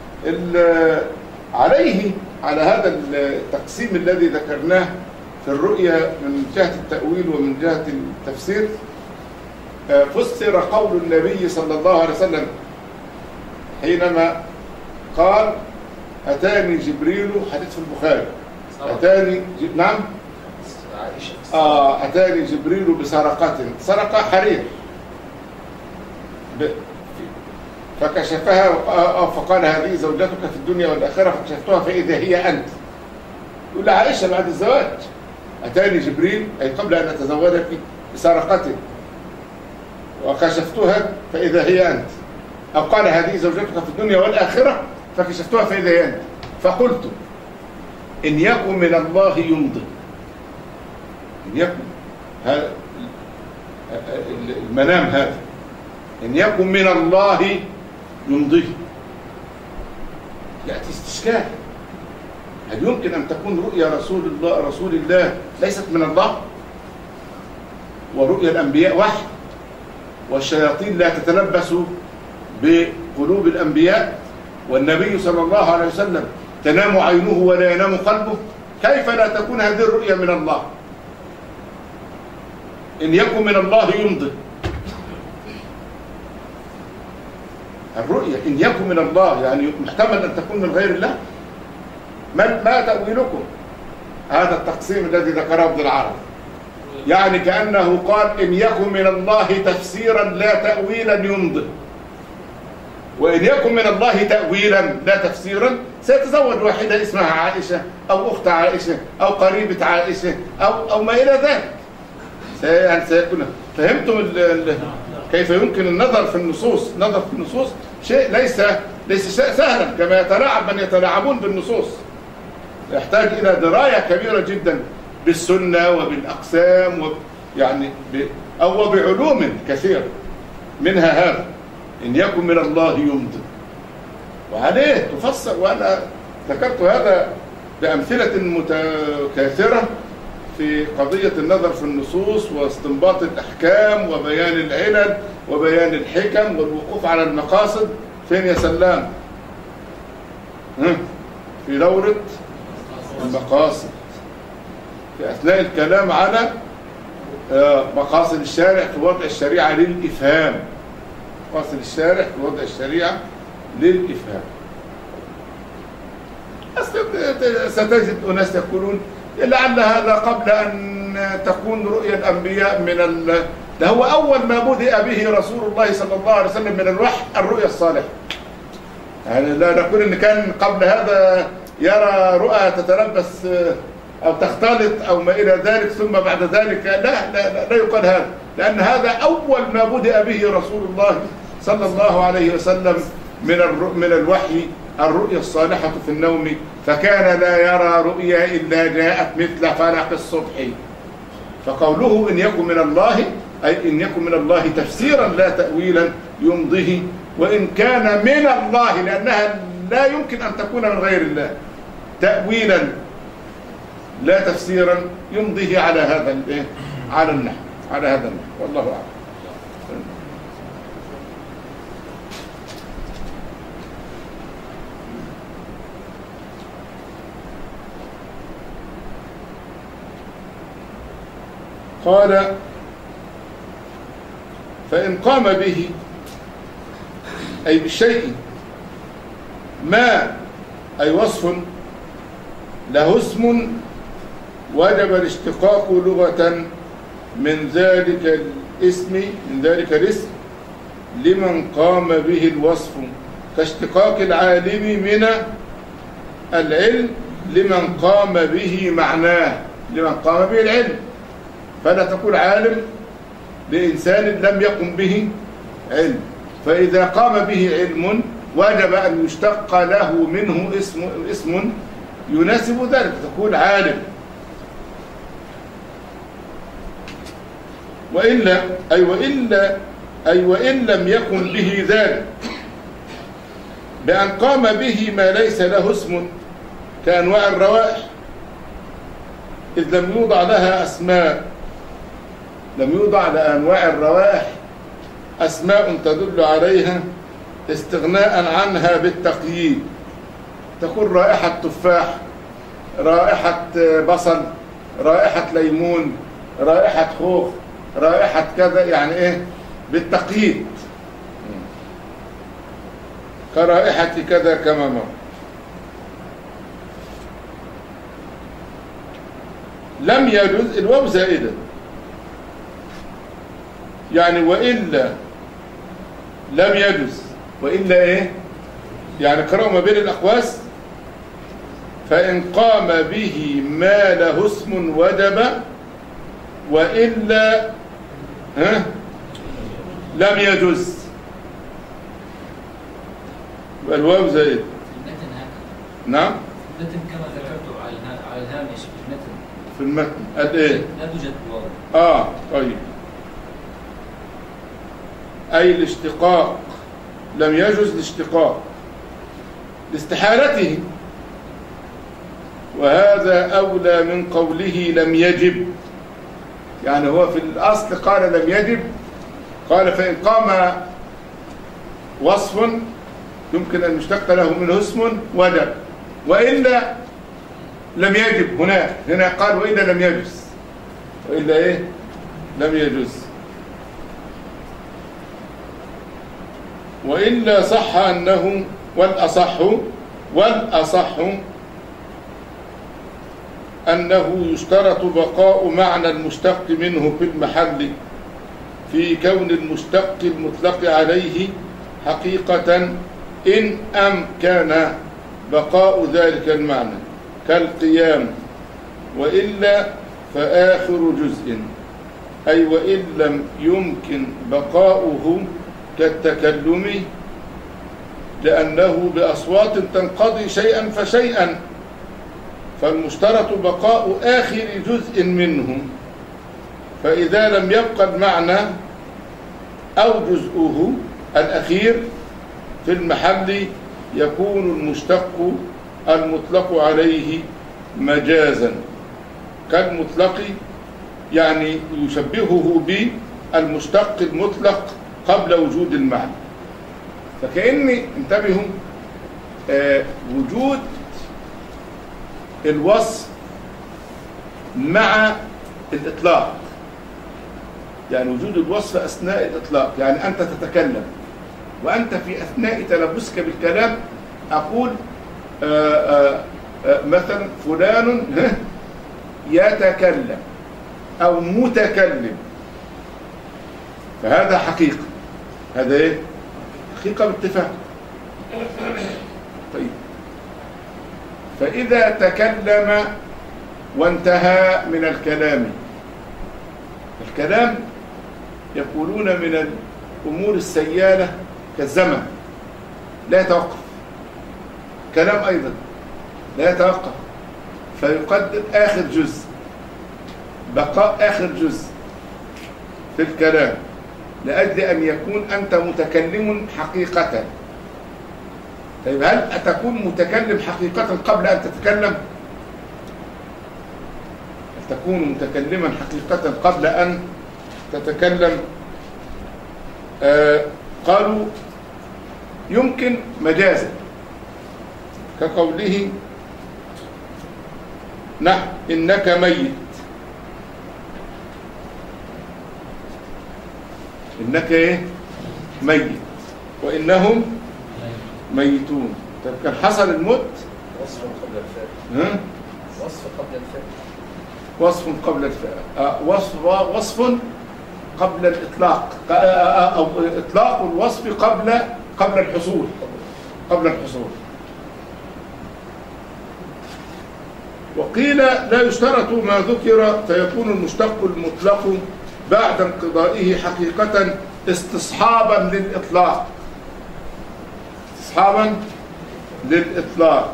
عليه على هذا التقسيم الذي ذكرناه في الرؤيا من جهة التأويل ومن جهة التفسير، فسر قول النبي صلى الله عليه وسلم حينما قال أتاني جبريل، حديث في البخاري، أتاني ج... نعم آه أتاني جبريل بسرقة، سرقة حرير ب... فكشفها فقال هذه زوجتك في الدنيا والآخرة فكشفتها فإذا هي أنت. يقول لعائشة بعد الزواج أتاني جبريل أي قبل أن أتزوجك بسرقة وكشفتها فإذا هي أنت، أو قال هذه زوجتك في الدنيا والآخرة فكشفتها فإذا هي أنت. فقلت إن يكن من الله يمضي، إن يكن هذا المنام هذا، إن يكن من الله يمضيه، يأتي استشكال، هل يمكن أن تكون رؤيا رسول الله رسول الله ليست من الله؟ ورؤيا الأنبياء وحي، والشياطين لا تتلبس بقلوب الأنبياء، والنبي صلى الله عليه وسلم تنام عينه ولا ينام قلبه، كيف لا تكون هذه الرؤيا من الله؟ إن يكن من الله يمضي، الرؤيا إن يكن من الله يعني محتمل أن تكون من غير الله. ما ما تأويلكم هذا التقسيم الذي ذكره ابن العربي؟ يعني كأنه قال إن يكن من الله تفسيرا لا تأويلا يمضي، وإن يكن من الله تأويلا لا تفسيرا سيتزوج واحدة اسمها عائشة أو أخت عائشة أو قريبة عائشة أو أو ما إلى ذلك. يعني سيكون فهمتم ال ال كيف يمكن النظر في النصوص؟ نظر في النصوص شيء ليس ليس سهلا كما يتلاعب من يتلاعبون بالنصوص، يحتاج إلى دراية كبيرة جدا بالسنة وبالأقسام و يعني ب أو بعلوم كثيرة منها هذا إن يكن من الله يمضي، وعليه تفسر. وأنا ذكرت هذا بأمثلة متكاثرة في قضية النظر في النصوص واستنباط الأحكام وبيان العلل وبيان الحكم والوقوف على المقاصد. فين يا سلام؟ في دورة المقاصد، في أثناء الكلام على مقاصد الشارع في وضع الشريعة للإفهام، مقاصد الشارع في وضع الشريعة للإفهام. ستجد أناس يقولون لعل هذا قبل أن تكون رؤيا الأنبياء من ال... ده هو أول ما بدأ به رسول الله صلى الله عليه وسلم من الوحي الرؤيا الصالحة. يعني لا نقول إن كان قبل هذا يرى رؤى تتلبس أو تختلط أو ما إلى ذلك ثم بعد ذلك لا لا, لا, لا يقال هذا، لأن هذا أول ما بدأ به رسول الله صلى الله عليه وسلم من الر... من الوحي الرؤيا الصالحة في النوم، فكان لا يرى رؤيا إلا جاءت مثل فلق الصبح. فقوله إن يكن من الله أي إن يكن من الله تفسيرا لا تأويلا يمضيه، وإن كان من الله لأنها لا يمكن أن تكون من غير الله تأويلا لا تفسيرا يمضيه على هذا على النحو على هذا النحو. والله أعلم. قال فإن قام به أي بالشيء ما أي وصف له اسم وجب الاشتقاق لغة من ذلك الاسم من ذلك الاسم لمن قام به الوصف، كاشتقاق العالم من العلم لمن قام به معناه، لمن قام به العلم. فلا تقول عالم لإنسان لم يقم به علم، فإذا قام به علم وجب أن يشتق له منه اسم, اسم يناسب ذلك، تقول عالم. وإلا أي وإلا أي وإن لم يكن به ذلك بأن قام به ما ليس له اسم كأنواع الروائح، إذ لم يوضع لها أسماء، لم يوضع لأنواع الروائح أسماء تدل عليها استغناء عنها بالتقييد. تقول رائحة تفاح، رائحة بصل، رائحة ليمون، رائحة خوخ، رائحة كذا، يعني إيه؟ بالتقييد، كرائحة كذا كما مر. لم يجوز الواو زائدة، يعني وإلا لم يجوز، وإلا إيه؟ يعني قرأوا ما بين الأقواس. فإن قام به ما له اسم وجب، وإلا ها لم يجوز. والواو زائد. نعم. المتن كما ذكرت على الهامش في المتن. في المتن قد ايه؟ لا توجد واو. اه طيب. أي الاشتقاق، لم يجوز الاشتقاق لاستحالته، وهذا أولى من قوله لم يجب. يعني هو في الأصل قال لم يجب، قال فإن قام وصف يمكن أن يشتق له منه اسم وجب، وإلا لم يجب. هنا هنا قال وإلا لم يجوز، وإلا إيه؟ لم يجوز. وإلا صح أنه والأصح والأصح أنه يشترط بقاء معنى المشتق منه في المحل في كون المشتق المطلق عليه حقيقة إن أمكن بقاء ذلك المعنى كالقيام، وإلا فآخر جزء، أي وإن لم يمكن بقاؤه كالتكلم، لأنه بأصوات تنقضي شيئا فشيئا، فالمشترط بقاء آخر جزء منه. فإذا لم يبقى المعنى أو جزءه الأخير في المحل يكون المشتق المطلق عليه مجازا كالمطلق، يعني يشبهه بالمشتق المطلق قبل وجود المعنى. فكأني انتبهوا آه وجود الوصف مع الإطلاق، يعني وجود الوصف أثناء الإطلاق، يعني أنت تتكلم وأنت في أثناء تلبسك بالكلام أقول آآ آآ آآ مثلا فلان يتكلم أو متكلم، فهذا حقيقة، هذا إيه؟ حقيقة باتفاق. طيب، فإذا تكلم وانتهى من الكلام، الكلام يقولون من الأمور السيالة كالزمن لا يتوقف، كلام أيضا لا يتوقف، فيقدم آخر جزء، بقاء آخر جزء في الكلام لأجل أن يكون أنت متكلم حقيقة. طيب، هل أتكون متكلم حقيقة قبل أن تتكلم؟ هل تكون متكلما حقيقة قبل أن تتكلم؟ آه قالوا يمكن مجازا، كقوله نحن إنك ميت، إنك إيه؟ ميت، وإنهم ميتون. طيب، كان حصل الموت وصف قبل الفعل. ها؟ وصف قبل الفعل. وصف قبل الفعل. آه وصف وصف قبل الإطلاق، أو إطلاق الوصف قبل قبل الحصول، قبل الحصول. وقيل لا يشترط ما ذكر، فيكون المشتق المطلق بعد انقضائه حقيقة استصحابا للإطلاق، استصحابا للإطلاق،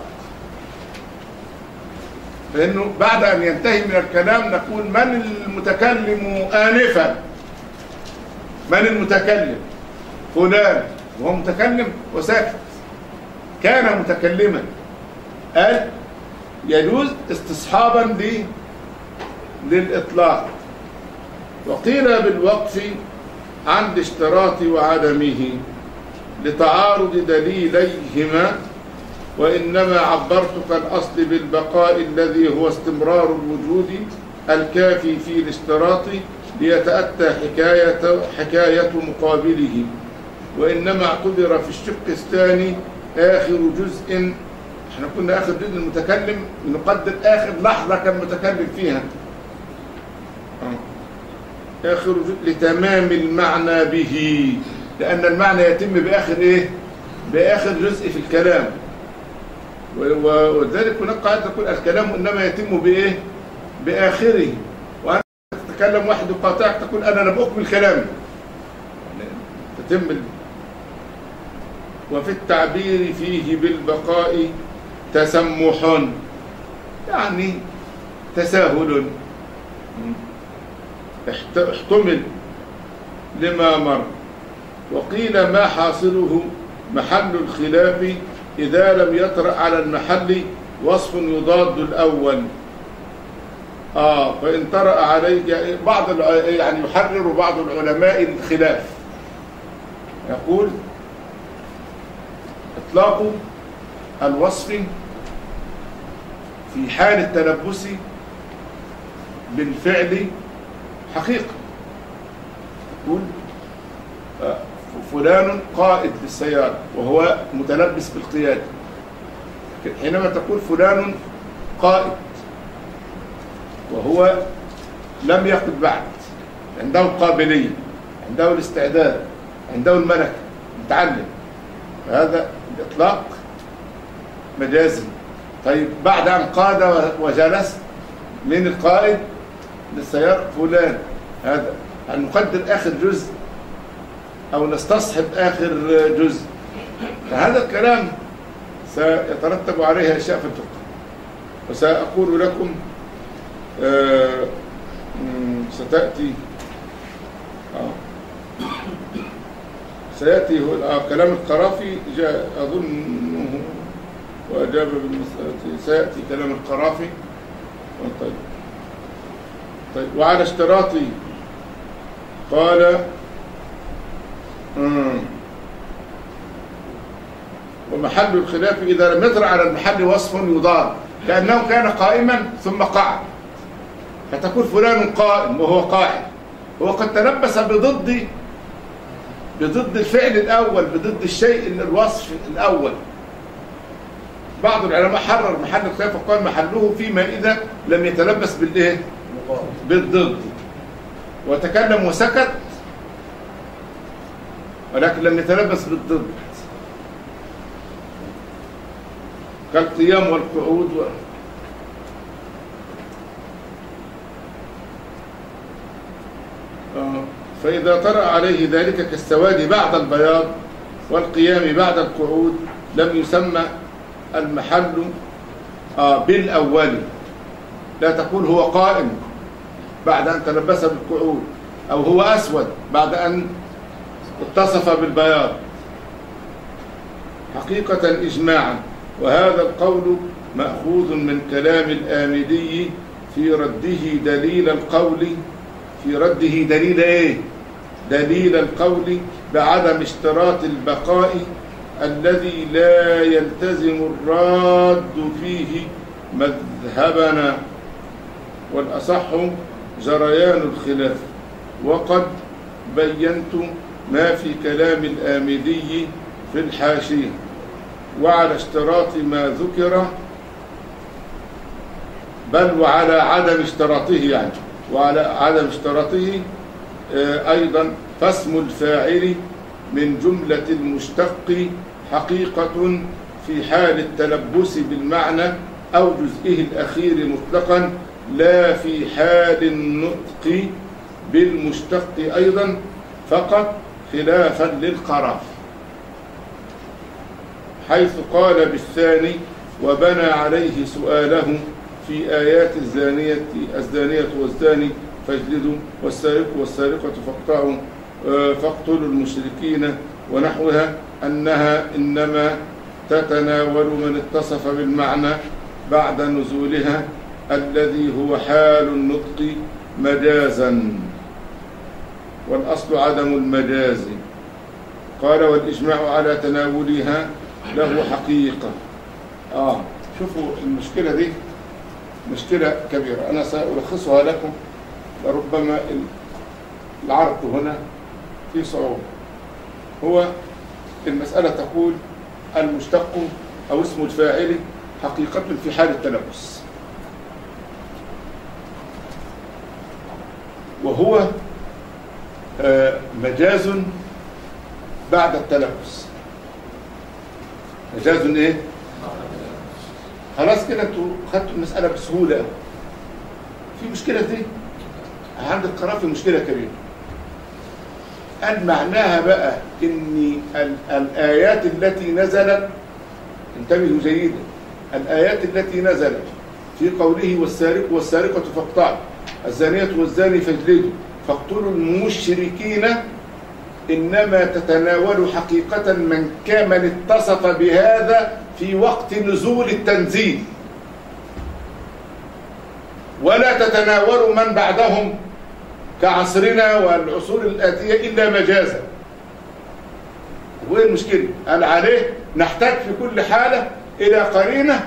لأنه بعد أن ينتهي من الكلام نقول من المتكلم آنفا، من المتكلم؟ فلان، وهو متكلم وساكت، كان متكلما، قال يجوز استصحابا للإطلاق. وقيل بالوقف عند اشتراط وعدمه لتعارض دليليهما، وإنما عبرت كالأصل بالبقاء الذي هو استمرار الوجود الكافي في الاشتراط ليتأتى حكاية, حكاية مقابله، وإنما اعتبر في الشق الثاني آخر جزء، احنا كنا آخر جزء المتكلم نقدر آخر لحظة كان متكلم فيها، آخر جزء لتمام المعنى به، لأن المعنى يتم بآخر إيه؟ بآخر جزء في الكلام، وذلك هناك قاعدة تقول الكلام إنما يتم بإيه؟ بآخره، وأنت تتكلم واحد يقاطعك تقول أنا لم أكمل كلامي، تتم. وفي التعبير فيه بالبقاء تسمح، يعني تساهل، احتمل لما مر. وقيل ما حاصله محل الخلاف إذا لم يطرأ على المحل وصف يضاد الأول. آه فإن طرأ عليه بعض يعني يحرر بعض العلماء الخلاف، يقول إطلاق الوصف في حال التلبس بالفعل حقيقة، يقول فلان قائد للسيارة وهو متلبس بالقيادة، حينما تقول فلان قائد وهو لم يقد بعد، عنده القابلية، عنده الاستعداد، عنده الملكة، متعلم، هذا الإطلاق مجازي. طيب بعد أن قاد وجلس من القائد للسيارة فلان، هذا أن نقدر آخر جزء أو نستصحب آخر جزء، فهذا الكلام سيترتب عليه أشياء في الفقه، وسأقول لكم آه ستأتي آه سيأتي آه كلام القرافي جاء أظنه وأجاب بالمسألة، سيأتي كلام القرافي. طيب طيب وعلى اشتراطي قال مم. ومحل الخلاف إذا لم يطرأ على المحل وصف يضاد، كأنه كان قائما ثم قعد، فتقول فلان قائم وهو قاعد، هو قد تلبس بضد بضد الفعل الأول، بضد الشيء إن الوصف الأول. بعض العلماء حرر محل الخلاف وقال محله فيما إذا لم يتلبس بالإيه؟ بالضد، وتكلم وسكت ولكن لم يتلبس بالضد، كالقيام والقعود و... آه. فإذا طرأ عليه ذلك كالسواد بعد البياض والقيام بعد القعود لم يسمى المحل آه بالأول. لا تقول هو قائم بعد أن تلبس بالقعود، أو هو أسود بعد أن اتصف بالبياض، حقيقة إجماعا. وهذا القول مأخوذ من كلام الآمدي في رده دليل القول، في رده دليل إيه؟ دليل القول بعدم اشتراط البقاء الذي لا يلتزم الراد فيه مذهبنا، والأصح جريان الخلاف. وقد بينت ما في كلام الآمدي في الحاشية. وعلى اشتراط ما ذكر، بل وعلى عدم اشتراطه، يعني وعلى عدم اشتراطه أيضا، فاسم الفاعل من جملة المشتق حقيقة في حال التلبس بالمعنى أو جزئه الأخير مطلقا، لا في حال النطق بالمشتق أيضا فقط خلافا للقرافي، حيث قال بالثاني وبنى عليه سؤاله في آيات الزانية الزانية والزاني فاجلدوا والسارق والسارقة فاقطعوا فاقتلوا المشركين ونحوها، أنها إنما تتناول من اتصف بالمعنى بعد نزولها الذي هو حال النطق مجازا، والأصل عدم المجاز. قال والإجماع على تناولها له حقيقة. آه شوفوا المشكلة دي مشكلة كبيرة، أنا سألخصها لكم، لربما العرض هنا في صعوبة. هو المسألة تقول المشتق أو اسم الفاعل حقيقة في حال التلبس، وهو مجاز بعد التلبس. مجاز ايه؟ خلاص كده انتوا خدتوا المسألة بسهولة. في مشكلة دي عند القرافي مشكلة كبيرة. قال معناها بقى ان الآيات التي نزلت، انتبهوا جيدا، الآيات التي نزلت في قوله والسارق والسارقة فاقطعوا الزانية والزاني فاجلدوا فاقتلوا المشركين، إنما تتناول حقيقة من كامل اتصف بهذا في وقت نزول التنزيل، ولا تتناول من بعدهم كعصرنا والعصور الآتية إلا مجازا. وين المشكلة؟ قال عليه نحتاج في كل حالة إلى قرينة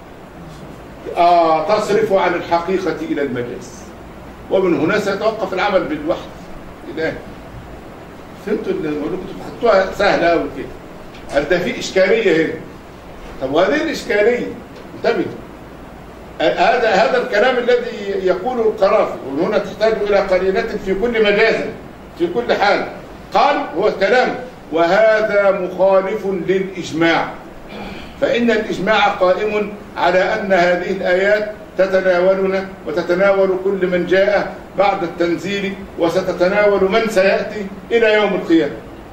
آه تصرف عن الحقيقة إلى المجاز، ومن هنا سيتوقف العمل بالوحي الآن. فهمتوا اللي بقولكم خدتوها سهلة أوي كده. قال ده في إشكالية هنا. طب وهذه الإشكالية انتبهوا، هذا هذا الكلام الذي يقوله القرافي، ومن هنا تحتاج إلى قرينة في كل مجاز في كل حال. قال هو الكلام وهذا مخالف للإجماع، فإن الإجماع قائم على أن هذه الآيات تتناولنا وتتناول كل من جاء بعد التنزيل، وستتناول من سيأتي إلى يوم القيامة.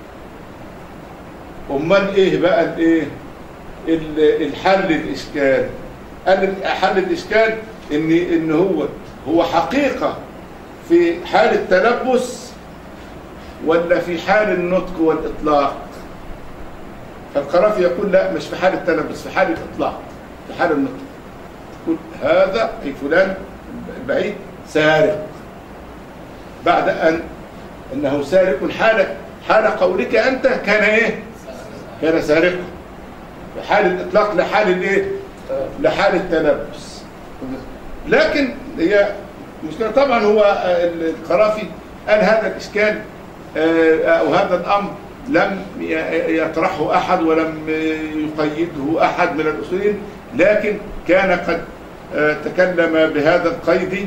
أمال إيه بقى الإيه الحل الإشكال؟ قال حل الإشكال إن إن هو هو حقيقة في حال التلبس ولا في حال النطق والإطلاق؟ فالقرافي يقول لا، مش في حال التلبس، في حال الإطلاق، في حال النطق. يقول هذا أي فلان البعيد سارق، بعد أن أنه سارق حال حال قولك أنت كان إيه؟ كان سارقا. في حال الإطلاق لحال الإيه؟ لحال التلبس. لكن هي مشكلة طبعا. هو القرافي قال هذا الإشكال أو هذا الأمر لم يطرحه أحد ولم يقيده أحد من الأصوليين، لكن كان قد تكلم بهذا القيد،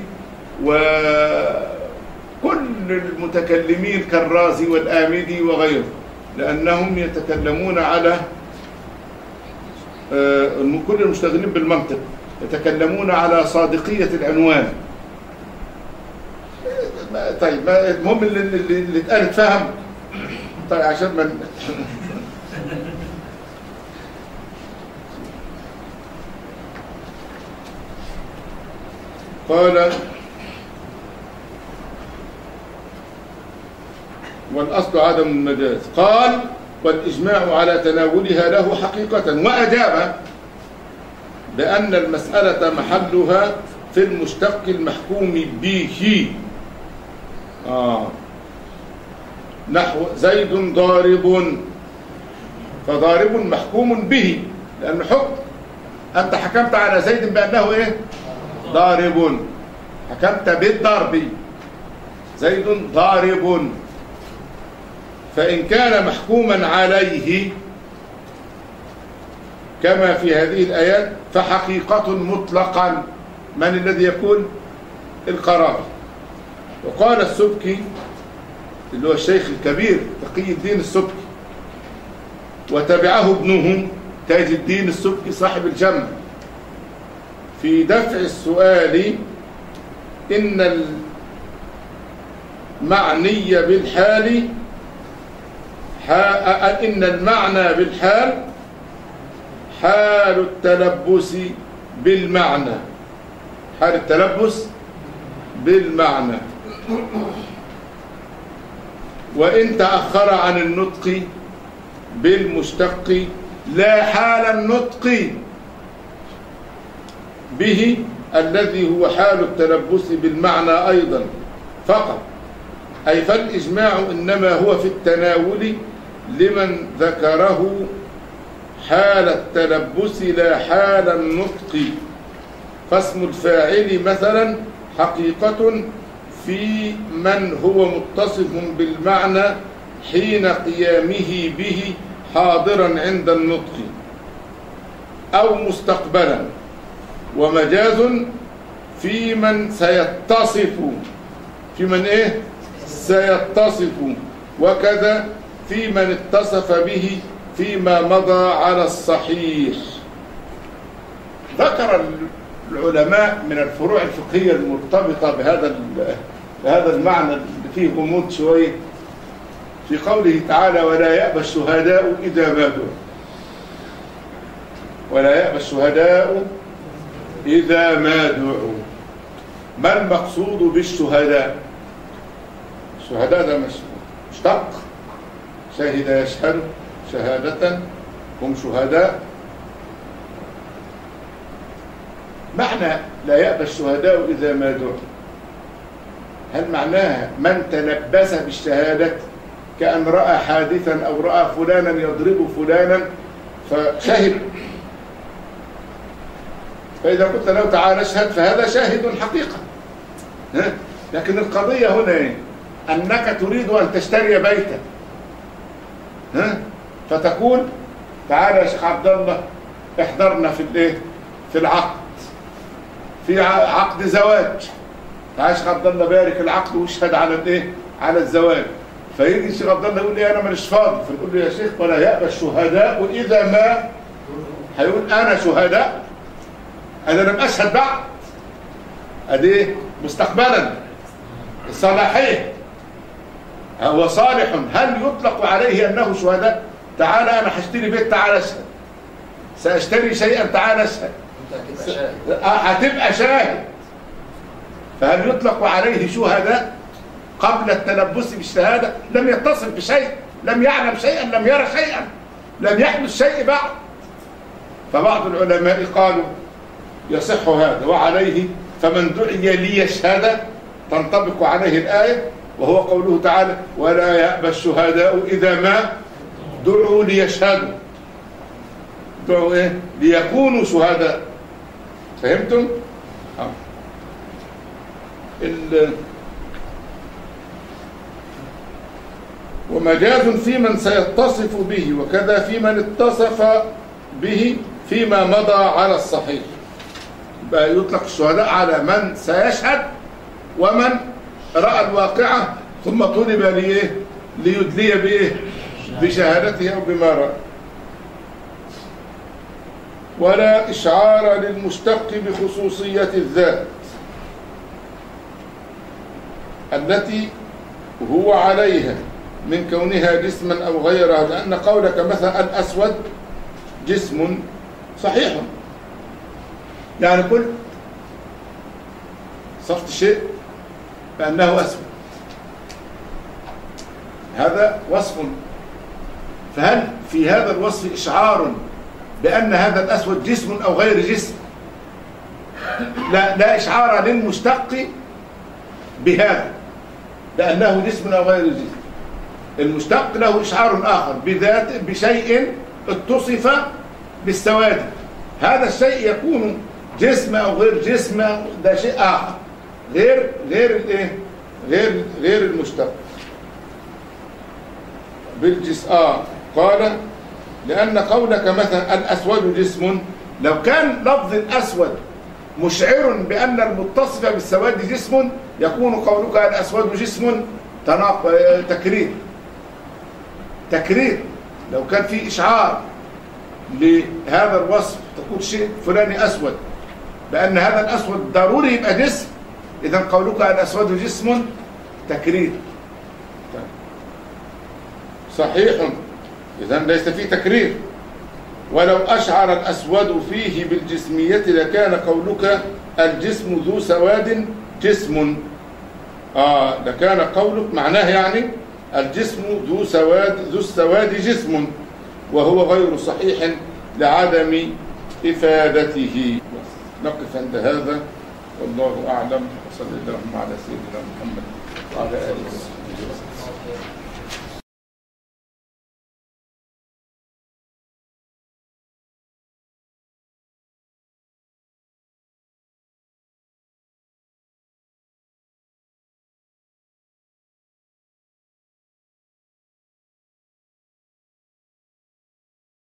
وكل المتكلمين كالرازي والآمدي وغيره، لأنهم يتكلمون على كل المشتغلين بالمنطق يتكلمون على صادقية العنوان. طيب المهم اللي, اللي اتقال اتفهم. طيب عشان من قال والأصل عدم المجاز. قال والإجماع على تناولها له حقيقة، وأجاب بأن المسألة محلها في المشتق المحكوم به. آه. نحو زيد ضارب، فضارب محكوم به لأنه حكم. أنت حكمت على زيد بأنه إيه؟ ضارب، حكمت بالضرب، زيد ضارب. فإن كان محكوما عليه كما في هذه الآيات فحقيقة مطلقا. من الذي يقول؟ القرافي. وقال السبكي اللي هو الشيخ الكبير تقي الدين السبكي، وتبعه ابنه تاج الدين السبكي صاحب الجمع في دفع السؤال، إن معنية بالحال، إن المعنى بالحال حال التلبس بالمعنى، حال التلبس بالمعنى. وإن تأخر عن النطق بالمشتق لا حال النطق به الذي هو حال التلبس بالمعنى أيضا فقط، أي فالإجماع إنما هو في التناول لمن ذكره حال التلبس لا حال النطق. فاسم الفاعل مثلا حقيقة في من هو متصف بالمعنى حين قيامه به حاضرا عند النطق أو مستقبلا، ومجاز في من سيتصف، في من إيه؟ سيتصف، وكذا في من اتصف به فيما مضى على الصحيح. ذكر العلماء من الفروع الفقهية المرتبطة بهذا بهذا المعنى اللي فيه غموض شوية في قوله تعالى ولا يأبى الشهداء إذا ما دعوا، ولا يأبى الشهداء إذا ما دعوا. ما المقصود بالشهداء؟ الشهداء ده مشتق، شهد يشهد شهادة، هم شهداء. معنى لا يأبى الشهداء إذا ما دعوا، هل معناها من تلبس بالشهادة كأن رأى حادثا أو رأى فلانا يضرب فلانا فشهد؟ فإذا قلت له تعالى اشهد فهذا شاهد حقيقة. لكن القضية هنا أنك تريد أن تشتري بيتا، فتقول تعالى يا شيخ عبد الله احضرنا في الايه؟ في العقد، في عقد زواج، تعالى يا شيخ عبد الله بارك العقد واشهد على الايه؟ على الزواج. فيجي الشيخ عبد الله يقول لي انا ماليش فاضي، فنقول له يا شيخ ولا يأبى الشهداء واذا ما، هيقول انا شهداء، انا لم اشهد بعد، ادي مستقبلا الصلاحيه هو صالح، هل يطلق عليه انه شهداء؟ تعالى انا هشتري بيت، تعالى اشهد، ساشتري شيئا، تعالى اشهد، هتبقى شاهد. فهل يطلق عليه شهداء قبل التلبس بالشهاده؟ لم يتصل بشيء، لم يعلم شيئا، لم يرى شيئا، لم يحدث شيء بعد. فبعض العلماء قالوا يصح هذا، وعليه فمن دعي ليشهد تنطبق عليه الآية، وهو قوله تعالى ولا يأبى الشهداء إذا ما دعوا ليشهدوا، دعوا إيه؟ ليكونوا شهداء. فهمتم؟ آه. ال... ومجاز في من سيتصف به، وكذا في من اتصف به فيما مضى على الصحيح. يبقى يطلق الشهداء على من سيشهد ومن رأى الواقعة ثم طلب ليه؟ ليدلي بإيه؟ بشهادته أو بما رأى. ولا إشعار للمشتق بخصوصية الذات التي هو عليها من كونها جسما أو غيرها، لأن قولك مثلا الأسود جسم صحيح، يعني كل صفت شيء بأنه أسود، هذا وصف. فهل في هذا الوصف إشعار بأن هذا الأسود جسم أو غير جسم؟ لا، لا إشعار للمشتق بهذا بأنه جسم أو غير جسم. المشتق له إشعار آخر بذات بشيء اتصف بالسواد، هذا الشيء يكون جسم أو غير جسم، ده شيء آخر غير غير الايه؟ غير غير المشتق بالجسم. آه قال لأن قولك مثلا الأسود جسم، لو كان لفظ الأسود مشعر بأن المتصف بالسواد جسم يكون قولك الأسود جسم تناق تكرير تكرير لو كان في إشعار لهذا الوصف تقول شيء فلاني أسود بأن هذا الأسود ضروري يبقى جسم، إذن قولك الأسود جسم تكرير. صحيح، إذن ليس فيه تكرير. ولو أشعر الأسود فيه بالجسمية لكان قولك الجسم ذو سواد جسم. آه لكان قولك معناه يعني الجسم ذو سواد ذو السواد جسم، وهو غير صحيح لعدم إفادته. نقف عند هذا والله أعلم، وصلى اللهم على سيدنا محمد وعلى آله وصحبه وسلم.